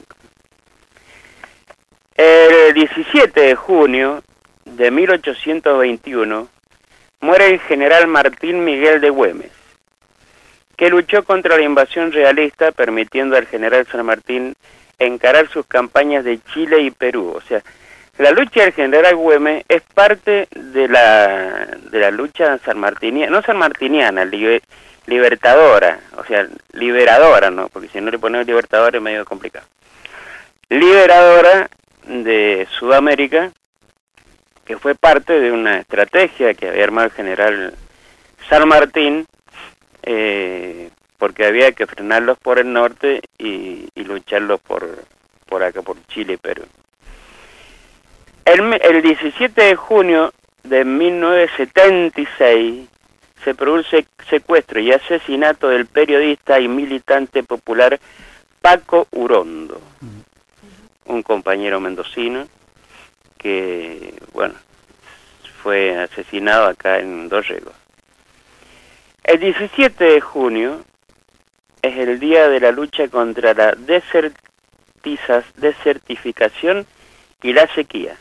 El diecisiete de junio de mil ochocientos veintiuno muere el general Martín Miguel de Güemes, que luchó contra la invasión realista, permitiendo al general San Martín encarar sus campañas de Chile y Perú. O sea, la lucha del general Güemes es parte de la de la lucha sanmartiniana, no sanmartiniana, liber, libertadora, o sea, liberadora, ¿no? Porque si no le ponemos libertadora es medio complicado. Liberadora de Sudamérica, que fue parte de una estrategia que había armado el general San Martín, eh, porque había que frenarlos por el norte y, y lucharlos por, por acá, por Chile y Perú. El, el diecisiete de junio de mil novecientos setenta y seis se produce secuestro y asesinato del periodista y militante popular Paco Urondo, un compañero mendocino que, bueno, fue asesinado acá en Dorrego. El diecisiete de junio es el día de la lucha contra la desertizas, desertificación y la sequía.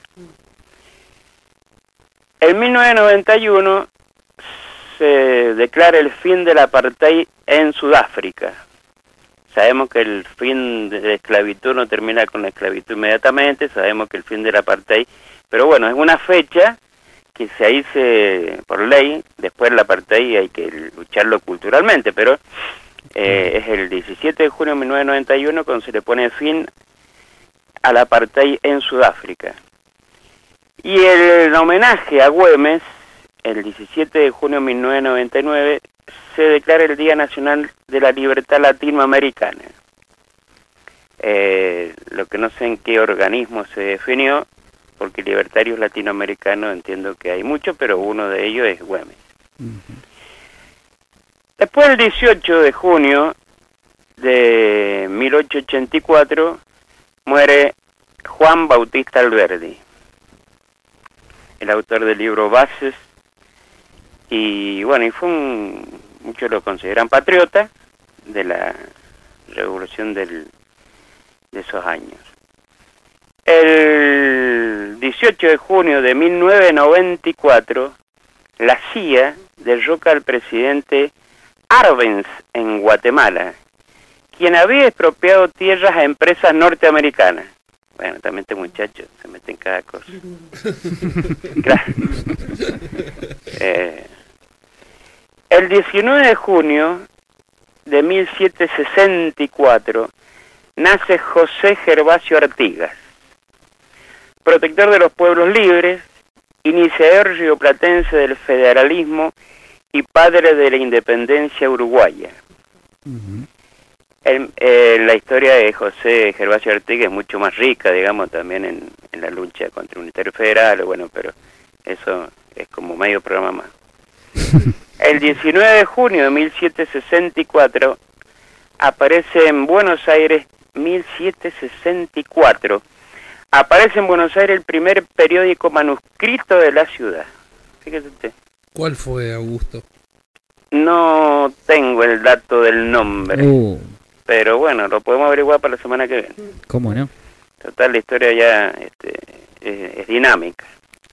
En mil novecientos noventa y uno se declara el fin del apartheid en Sudáfrica. Sabemos que el fin de la esclavitud no termina con la esclavitud inmediatamente, sabemos que el fin del apartheid, pero bueno, es una fecha que se dice por ley, después del apartheid hay que lucharlo culturalmente, pero eh, es el diecisiete de junio de mil novecientos noventa y uno cuando se le pone fin al apartheid en Sudáfrica. Y el homenaje a Güemes, el diecisiete de junio de mil novecientos noventa y nueve, se declara el Día Nacional de la Libertad Latinoamericana. Eh, lo que no sé en qué organismo se definió, porque libertarios latinoamericanos entiendo que hay muchos, pero uno de ellos es Güemes. Uh-huh. Después del dieciocho de junio de mil ochocientos ochenta y cuatro muere Juan Bautista Alberdi. el autor del libro Bases, y bueno, y fue un, muchos lo consideran patriota de la revolución del, de esos años. El dieciocho de junio de mil novecientos noventa y cuatro, la C I A derroca al presidente Arbenz en Guatemala, quien había expropiado tierras a empresas norteamericanas. Bueno, también este muchacho se mete en cada cosa. Claro. Eh, el diecinueve de junio de mil setecientos sesenta y cuatro nace José Gervasio Artigas, protector de los pueblos libres, iniciador rioplatense del federalismo y padre de la independencia uruguaya. Uh-huh. El, eh, la historia de José Gervasio Artigas es mucho más rica, digamos, también en, en la lucha contra el Unitario Federal, bueno, pero eso es como medio programa más. El diecinueve de junio de mil setecientos sesenta y cuatro aparece en Buenos Aires, mil setecientos sesenta y cuatro, aparece en Buenos Aires el primer periódico manuscrito de la ciudad. Fíjese usted. ¿Cuál fue, Augusto? No tengo el dato del nombre. Uh. Pero bueno, lo podemos averiguar para la semana que viene. ¿Cómo no? Total, la historia ya este, es, es dinámica.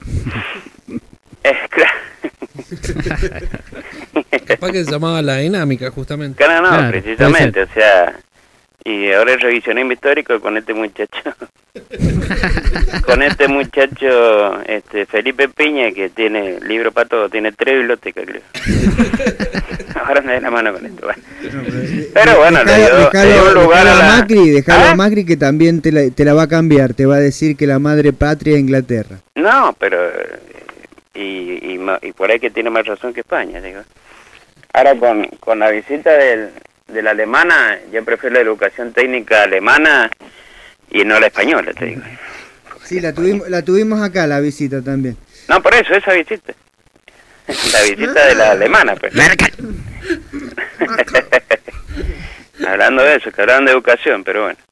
Es claro. Capaz que se llamaba La Dinámica, justamente. No, no, claro, precisamente, o sea... Y ahora el revisionismo histórico con este muchacho. Con este muchacho, este Felipe Piña, que tiene libro para todo, tiene tres bibliotecas, creo. Ahora me da la mano con esto. Bueno. Pero bueno, le dio, dejalo, le dio un lugar dejalo a la... Macri, dejalo ¿Ah? a Macri, que también te la, te la va a cambiar, te va a decir que la madre patria es Inglaterra. No, pero... Y, y, y por ahí que tiene más razón que España, digo. Ahora con, con la visita del... de la alemana, yo prefiero la educación técnica alemana y no la española, te digo. Sí, la tuvimos, la tuvimos acá, la visita también. No, por eso, esa visita. La visita de la alemana, pues. Hablando de eso, que hablaban de educación, pero bueno.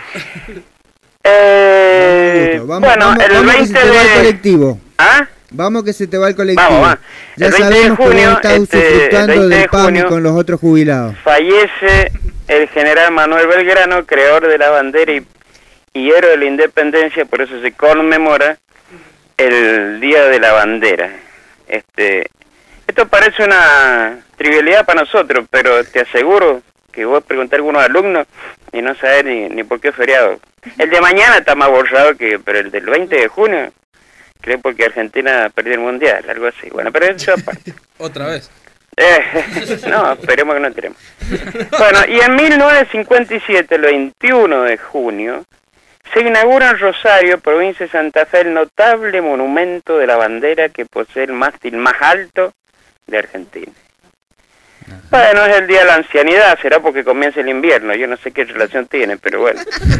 Eh, vamos, bueno, vamos, el vamos veinte que se te va el de... colectivo. ¿Ah? Vamos que se te va el colectivo. Vamos, va. Ya El veinte sabemos de junio, que vos estás este, usufructuando veinte de del P A M I junio, con los otros jubilados. Fallece el general Manuel Belgrano, creador de la bandera y, y héroe de la independencia, por eso se conmemora el Día de la Bandera. Este, esto parece una trivialidad para nosotros, pero te aseguro que vos preguntar a algunos alumnos y no sabés ni, ni por qué feriado. El de mañana está más borrado que, pero el del veinte de junio, creo porque Argentina perdió el mundial, algo así. Bueno, pero eso aparte. Otra vez. Eh, no, esperemos que no entremos. Bueno, y en mil novecientos cincuenta y siete, el veintiuno de junio, se inaugura en Rosario, provincia de Santa Fe, el notable monumento de la bandera que posee el mástil más alto de Argentina. Bueno, es el Día de la Ancianidad, será porque comienza el invierno, yo no sé qué relación tiene, pero bueno.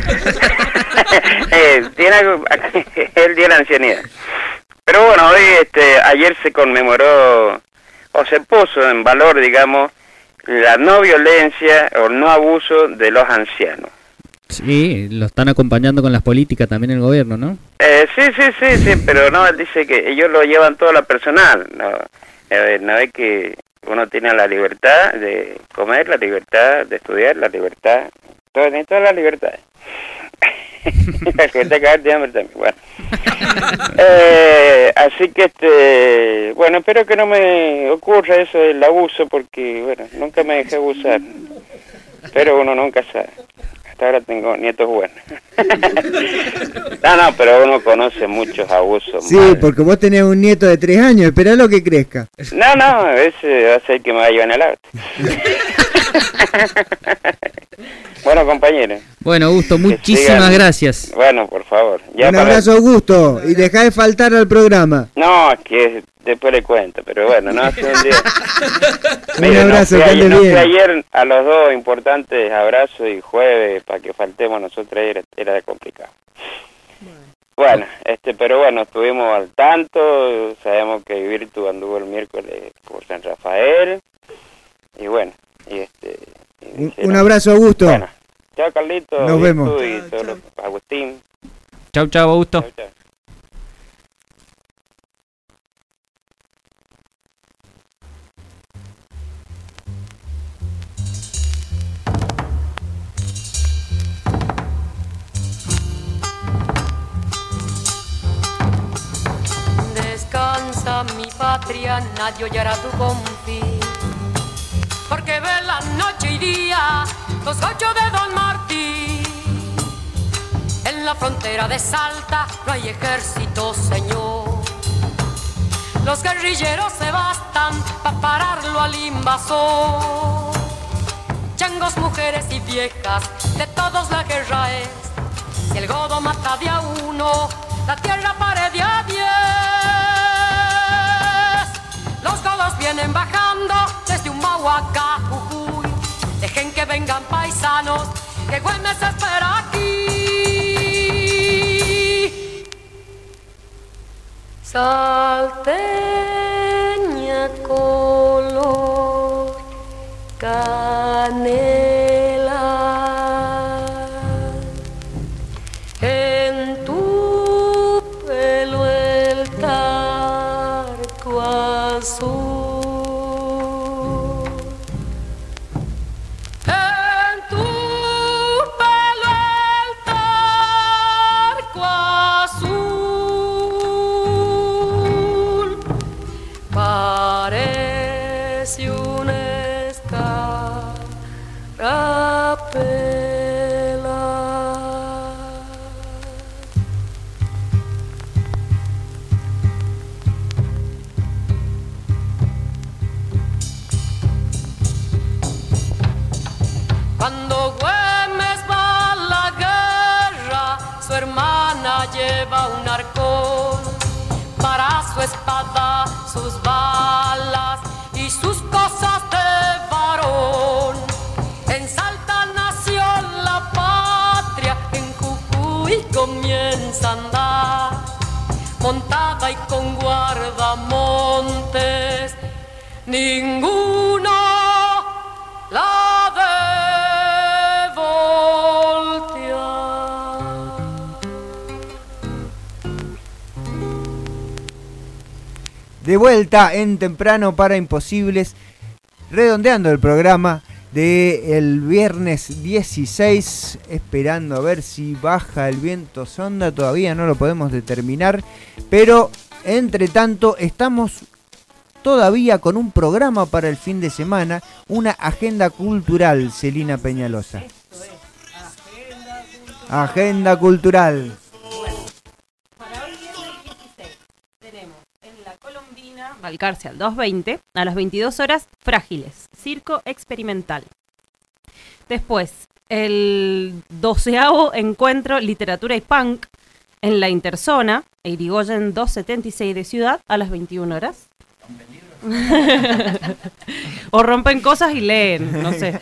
eh, tiene algo, es el Día de la Ancianidad. Pero bueno, hoy, este, ayer se conmemoró, o se puso en valor, digamos, la no violencia o no abuso de los ancianos. Sí, lo están acompañando con las políticas también el gobierno, ¿no? Eh, sí, sí, sí, sí, pero no, él dice que ellos lo llevan todo lo personal, no, eh, no es que uno tiene la libertad de comer, la libertad de estudiar, la libertad, todo, tiene todas las libertades. La libertad de caer de hambre también, bueno. Eh, así que, este, bueno, espero que no me ocurra eso del abuso, porque, bueno, nunca me dejé abusar, pero uno nunca sabe. Hasta ahora tengo nietos buenos. No, no, pero uno conoce muchos abusos. Sí, mal. porque vos tenés un nieto de tres años, esperalo que crezca. No, no, ese va a ser el que me va a llevar en el auto. Bueno, compañeros. Bueno, Augusto, muchísimas sigan. gracias. Bueno, por favor. Ya Un para- abrazo, Augusto, y dejá de faltar al programa. No, es que después le cuento, pero bueno, no hace un día. Un Mire, abrazo, no que fui, andes ayer, no fui bien. ayer a los dos importantes abrazos y jueves para que faltemos nosotros era, era complicado. Bueno, este, pero bueno, estuvimos al tanto, sabemos que Virtu anduvo el miércoles por San Rafael, y bueno, y este... y Un, dijeron- un abrazo, Augusto. Bueno, chao Carlito, Nos Virtu vemos. y todos los- Agustín. Chau, chau, Augusto. Chau, chau. patria nadie oyera tu confín. Porque vela noche y día los gauchos de Don Martín. En la frontera de Salta no hay ejército, señor. Los guerrilleros se bastan para pararlo al invasor. Changos, mujeres y viejas, de todos la guerra es. Si el godo mata de a uno, la tierra pare de a diez. Los godos vienen bajando desde Humahuaca, Jujuy. Dejen que vengan paisanos, que Güemes espera aquí. Salteña color canela, en tu pelo el tarco azul, en tu pelo el tarco azul, parece un escarapela. Cuando Güemes va a la guerra, su hermana lleva un arcón para su espada, sus balas y sus cosas de varón. En Salta nació la patria, en Jujuy comienza a andar, montada y con guardamontes, ninguno la de voltear. De vuelta en Temprano para Imposibles, redondeando el programa de el viernes dieciséis, esperando a ver si baja el viento sonda, todavía no lo podemos determinar, pero entre tanto estamos todavía con un programa para el fin de semana, una agenda cultural, Celina Peñalosa. Esto es Agenda cultural. Para hoy viernes dieciséis tenemos en la Colombina, Balcarce al doscientos veinte, a las veintidós horas, Frágiles, circo experimental. Después, el doceavo encuentro Literatura y Punk en la Interzona, Irigoyen doscientos setenta y seis de Ciudad, a las veintiuna horas. O rompen cosas y leen, no sé.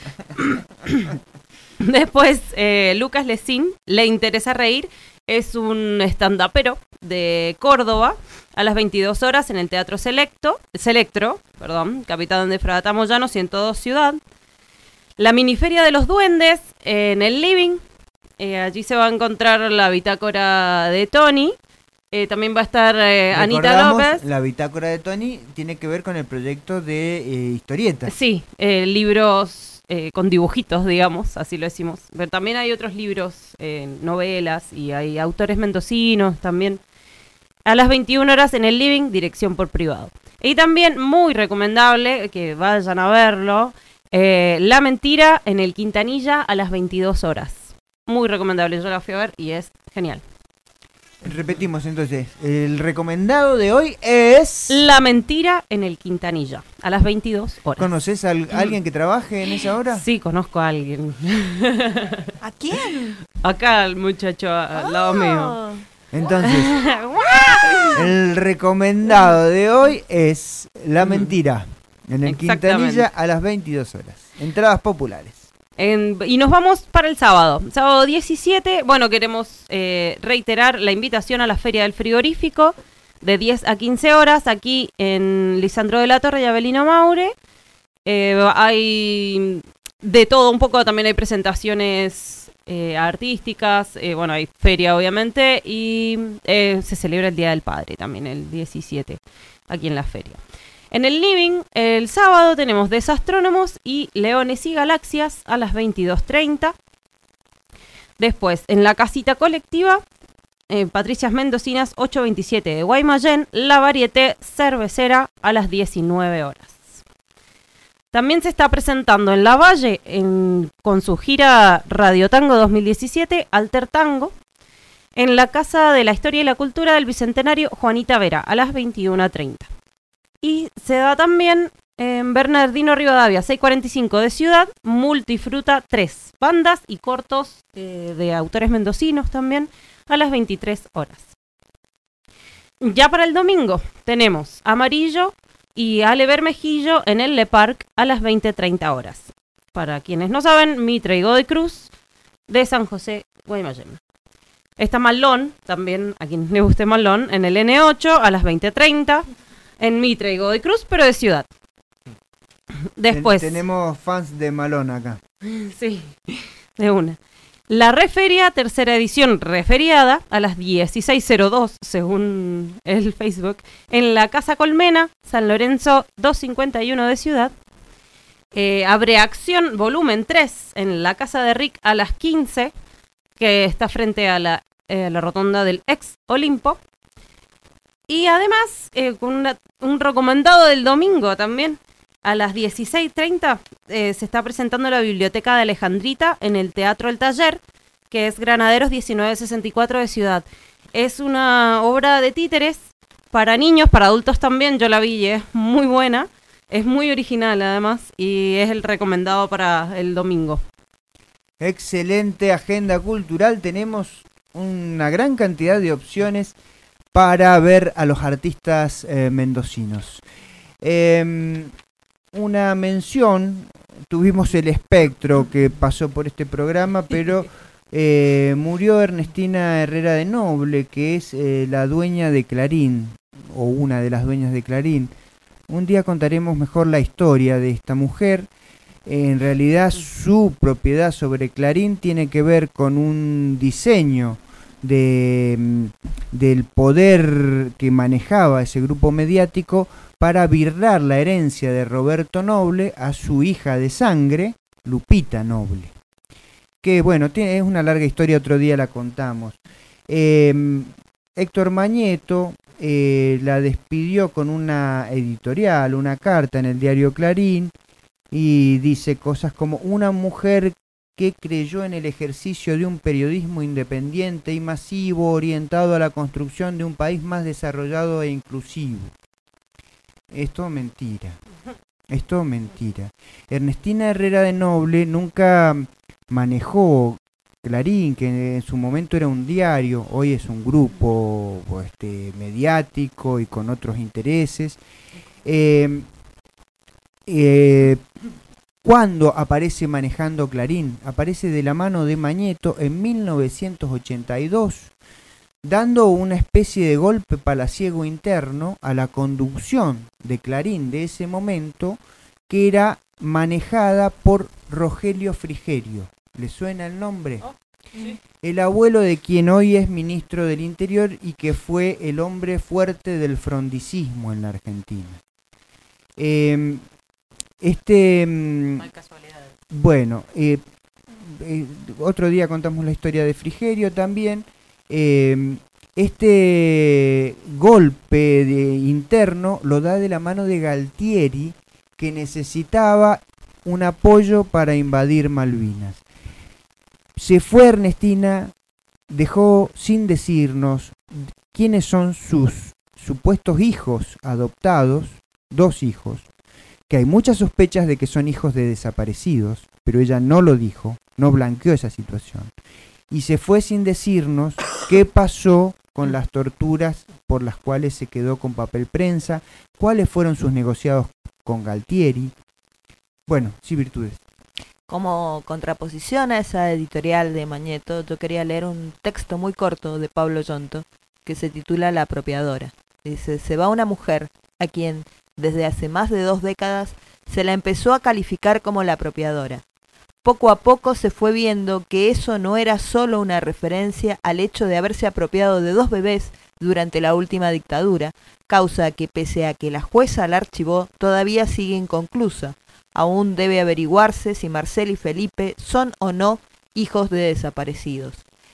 Después, eh, Lucas Lecín, Le interesa reír, es un stand-upero de Córdoba, a las veintidós horas en el Teatro Selecto, Selectro, perdón, Capitán de Fragata Moyano, ciento dos Ciudad. La miniferia de los duendes en el Living, eh, allí se va a encontrar la bitácora de Tony. Eh, también va a estar eh, Anita López. La bitácora de Tony tiene que ver con el proyecto de eh, historietas. Sí, eh, libros eh, con dibujitos, digamos, así lo decimos. Pero también hay otros libros, eh, novelas, y hay autores mendocinos también. A las veintiuna horas en el Living, dirección por privado. Y también muy recomendable que vayan a verlo, eh, La Mentira en el Quintanilla a las veintidós horas. Muy recomendable, yo la fui a ver y es genial. Repetimos entonces, el recomendado de hoy es... La Mentira en el Quintanilla, a las veintidós horas. ¿Conoces a alguien que trabaje en esa hora? Sí, conozco a alguien. ¿A quién? Acá el muchacho al oh. lado mío. Entonces, el recomendado de hoy es La Mentira en el Quintanilla a las veintidós horas. Entradas populares. En, y nos vamos para el sábado. Sábado diecisiete, bueno, queremos eh, reiterar la invitación a la Feria del Frigorífico de diez a quince horas aquí en Lisandro de la Torre y Avelino Maure. Eh, hay de todo un poco, también hay presentaciones eh, artísticas, eh, bueno, hay feria obviamente y eh, se celebra el Día del Padre también el diecisiete aquí en la feria. En el Living, el sábado, tenemos Desastrónomos y Leones y Galaxias a las veintidós treinta. Después, en la casita colectiva, eh, Patricias Mendocinas ochocientos veintisiete de Guaymallén, la Varieté Cervecera a las diecinueve horas. También se está presentando en La Valle, en, con su gira Radio Tango dos mil diecisiete, Alter Tango, en la Casa de la Historia y la Cultura del Bicentenario Juanita Vera, a las veintiuna treinta. Y se da también en Bernardino Rivadavia, seiscientos cuarenta y cinco de Ciudad, Multifruta tres, bandas y cortos eh, de autores mendocinos también, a las veintitrés horas. Ya para el domingo tenemos Amarillo y Ale Bermejillo en el Le Parc a las veinte treinta horas. Para quienes no saben, Mitre y Godoy Cruz de San José, Guaymallén. Está Malón, también a quien le guste Malón, en el ene ocho a las veinte treinta, en Mitre y Godoy Cruz, pero de Ciudad. Después. Ten- tenemos fans de Malón acá. Sí, de una. La Referia, tercera edición referiada, a las dieciséis cero dos, según el Facebook, en la Casa Colmena, San Lorenzo doscientos cincuenta y uno de Ciudad. Eh, abre acción volumen tres en la Casa de Rick a las quince, que está frente a la, eh, la rotonda del ex Olimpo. Y además, eh, con una, un recomendado del domingo también, a las dieciséis treinta eh, se está presentando la Biblioteca de Alejandrita en el Teatro El Taller, que es Granaderos diecinueve sesenta y cuatro de Ciudad. Es una obra de títeres para niños, para adultos también, yo la vi y es muy buena, es muy original además, y es el recomendado para el domingo. Excelente agenda cultural, tenemos una gran cantidad de opciones para ver a los artistas eh, mendocinos. Eh, Una mención, tuvimos el espectro que pasó por este programa, pero eh, murió Ernestina Herrera de Noble, que es eh, la dueña de Clarín, o una de las dueñas de Clarín. Un día contaremos mejor la historia de esta mujer. En realidad su propiedad sobre Clarín tiene que ver con un diseño de, del poder que manejaba ese grupo mediático para birlar la herencia de Roberto Noble a su hija de sangre, Lupita Noble. Que bueno, tiene, es una larga historia, otro día la contamos. Eh, Héctor Mañeto eh, la despidió con una editorial, una carta en el diario Clarín, y dice cosas como: una mujer que creyó en el ejercicio de un periodismo independiente y masivo orientado a la construcción de un país más desarrollado e inclusivo. Es todo mentira, es todo mentira. Ernestina Herrera de Noble nunca manejó Clarín, que en su momento era un diario, hoy es un grupo este, mediático y con otros intereses. Eh, eh, ¿Cuándo aparece manejando Clarín? Aparece de la mano de Mañeto en mil novecientos ochenta y dos, dando una especie de golpe palaciego interno a la conducción de Clarín de ese momento, que era manejada por Rogelio Frigerio. ¿Le suena el nombre? Oh, sí. El abuelo de quien hoy es ministro del Interior y que fue el hombre fuerte del frondicismo en la Argentina. Eh, este... No hay casualidades. Bueno, eh, eh, otro día contamos la historia de Frigerio también. Eh, este golpe de interno lo da de la mano de Galtieri, que necesitaba un apoyo para invadir Malvinas. Se fue Ernestina, dejó sin decirnos quiénes son sus supuestos hijos adoptados, dos hijos, que hay muchas sospechas de que son hijos de desaparecidos, pero ella no lo dijo, no blanqueó esa situación. Y se fue sin decirnos qué pasó con las torturas por las cuales se quedó con papel prensa, cuáles fueron sus negociados con Galtieri. Bueno, sí, Virtudes. Como contraposición a esa editorial de Mañeto, yo quería leer un texto muy corto de Pablo Yonto que se titula La apropiadora. Dice: se va una mujer a quien desde hace más de dos décadas se la empezó a calificar como la apropiadora. Poco a poco se fue viendo que eso no era solo una referencia al hecho de haberse apropiado de dos bebés durante la última dictadura, causa que pese a que la jueza la archivó, todavía sigue inconclusa. Aún debe averiguarse si Marcel y Felipe son o no hijos de desaparecidos.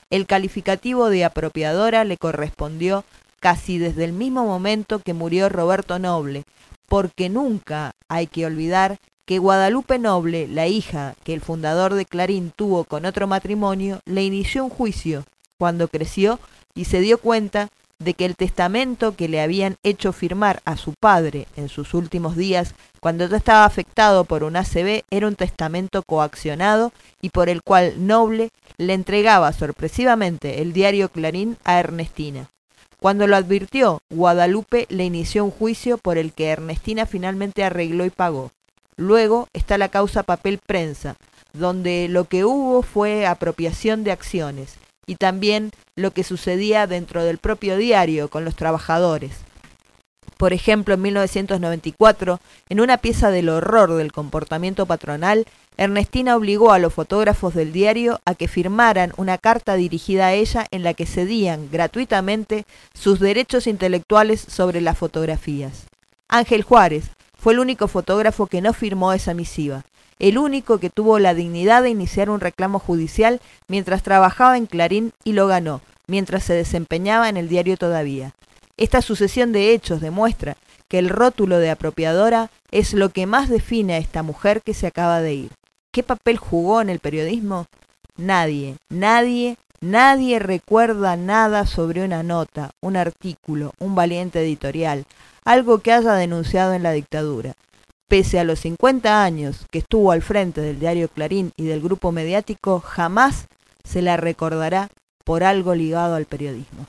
El calificativo de apropiadora le correspondió casi desde el mismo momento que murió Roberto Noble, porque nunca hay que olvidar que Guadalupe Noble, la hija que el fundador de Clarín tuvo con otro matrimonio, le inició un juicio cuando creció y se dio cuenta de que el testamento que le habían hecho firmar a su padre en sus últimos días, cuando ya estaba afectado por un A C V, era un testamento coaccionado y por el cual Noble le entregaba sorpresivamente el diario Clarín a Ernestina. Cuando lo advirtió, Guadalupe le inició un juicio por el que Ernestina finalmente arregló y pagó. Luego está la causa papel prensa, donde lo que hubo fue apropiación de acciones, y también lo que sucedía dentro del propio diario con los trabajadores. Por ejemplo, en mil novecientos noventa y cuatro, en una pieza del horror del comportamiento patronal, Ernestina obligó a los fotógrafos del diario a que firmaran una carta dirigida a ella en la que cedían gratuitamente sus derechos intelectuales sobre las fotografías. Ángel Juárez fue el único fotógrafo que no firmó esa misiva, el único que tuvo la dignidad de iniciar un reclamo judicial mientras trabajaba en Clarín y lo ganó, mientras se desempeñaba en el diario todavía. Esta sucesión de hechos demuestra que el rótulo de apropiadora es lo que más define a esta mujer que se acaba de ir. ¿Qué papel jugó en el periodismo? Nadie, nadie, nadie recuerda nada sobre una nota, un artículo, un valiente editorial, algo que haya denunciado en la dictadura. Pese a los cincuenta años que estuvo al frente del diario Clarín y del grupo mediático, jamás se la recordará por algo ligado al periodismo.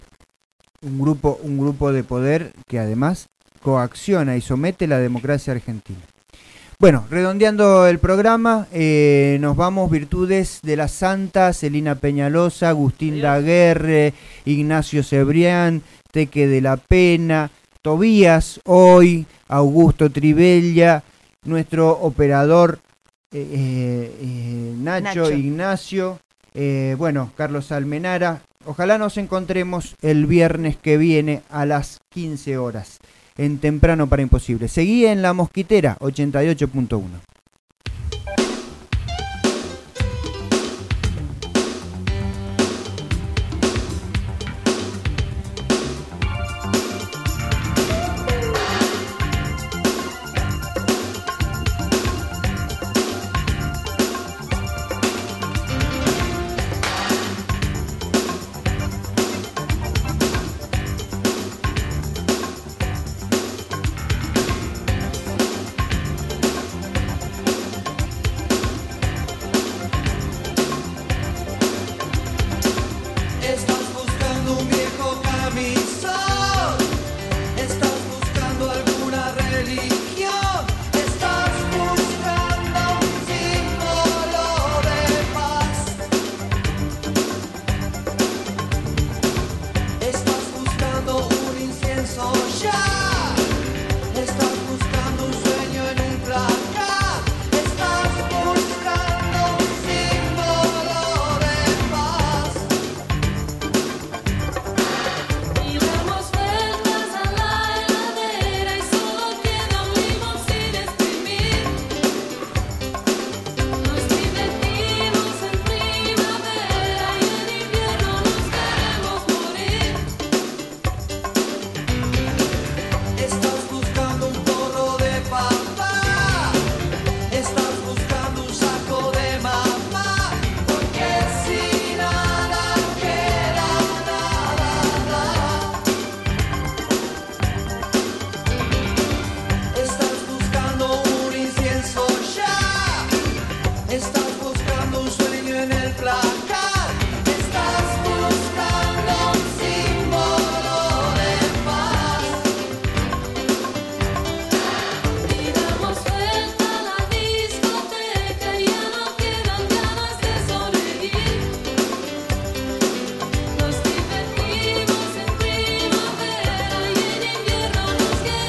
Un grupo, un grupo de poder que además coacciona y somete la democracia argentina. Bueno, redondeando el programa, eh, nos vamos virtudes de la Santa, Celina Peñalosa, Agustín Daguerre, Ignacio Cebrián, Teque de la Pena, Tobías Hoy, Augusto Trivella, nuestro operador eh, eh, Nacho, Nacho Ignacio, eh, bueno, Carlos Almenara. Ojalá nos encontremos el viernes que viene a las quince horas. En Temprano para Imposible. Seguí en La Mosquitera, ochenta y ocho punto uno.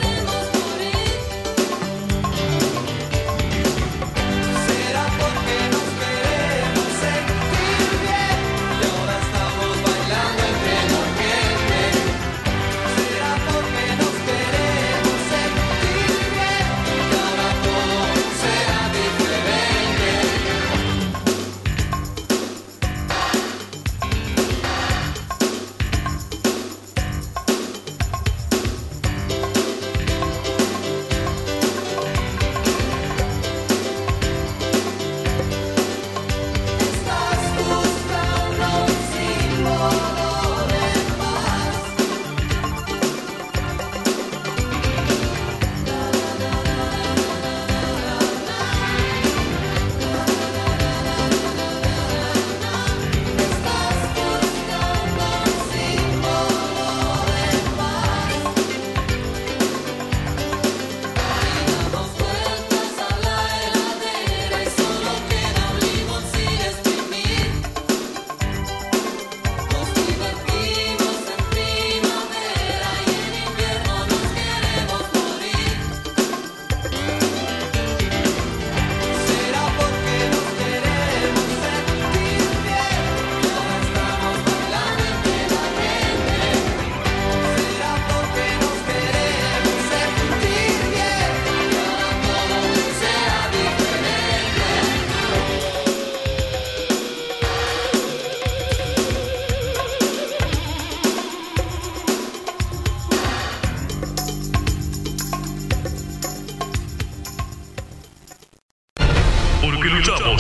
Será porque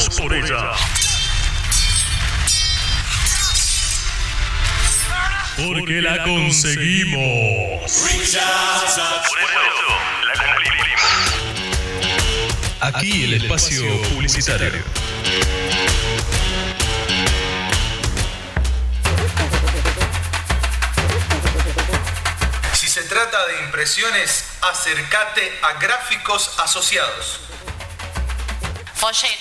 luchamos por ella. Porque la conseguimos. Por eso la cumplimos. Aquí el espacio publicitario. Si se trata de impresiones, acércate a Gráficos Asociados. Folletos,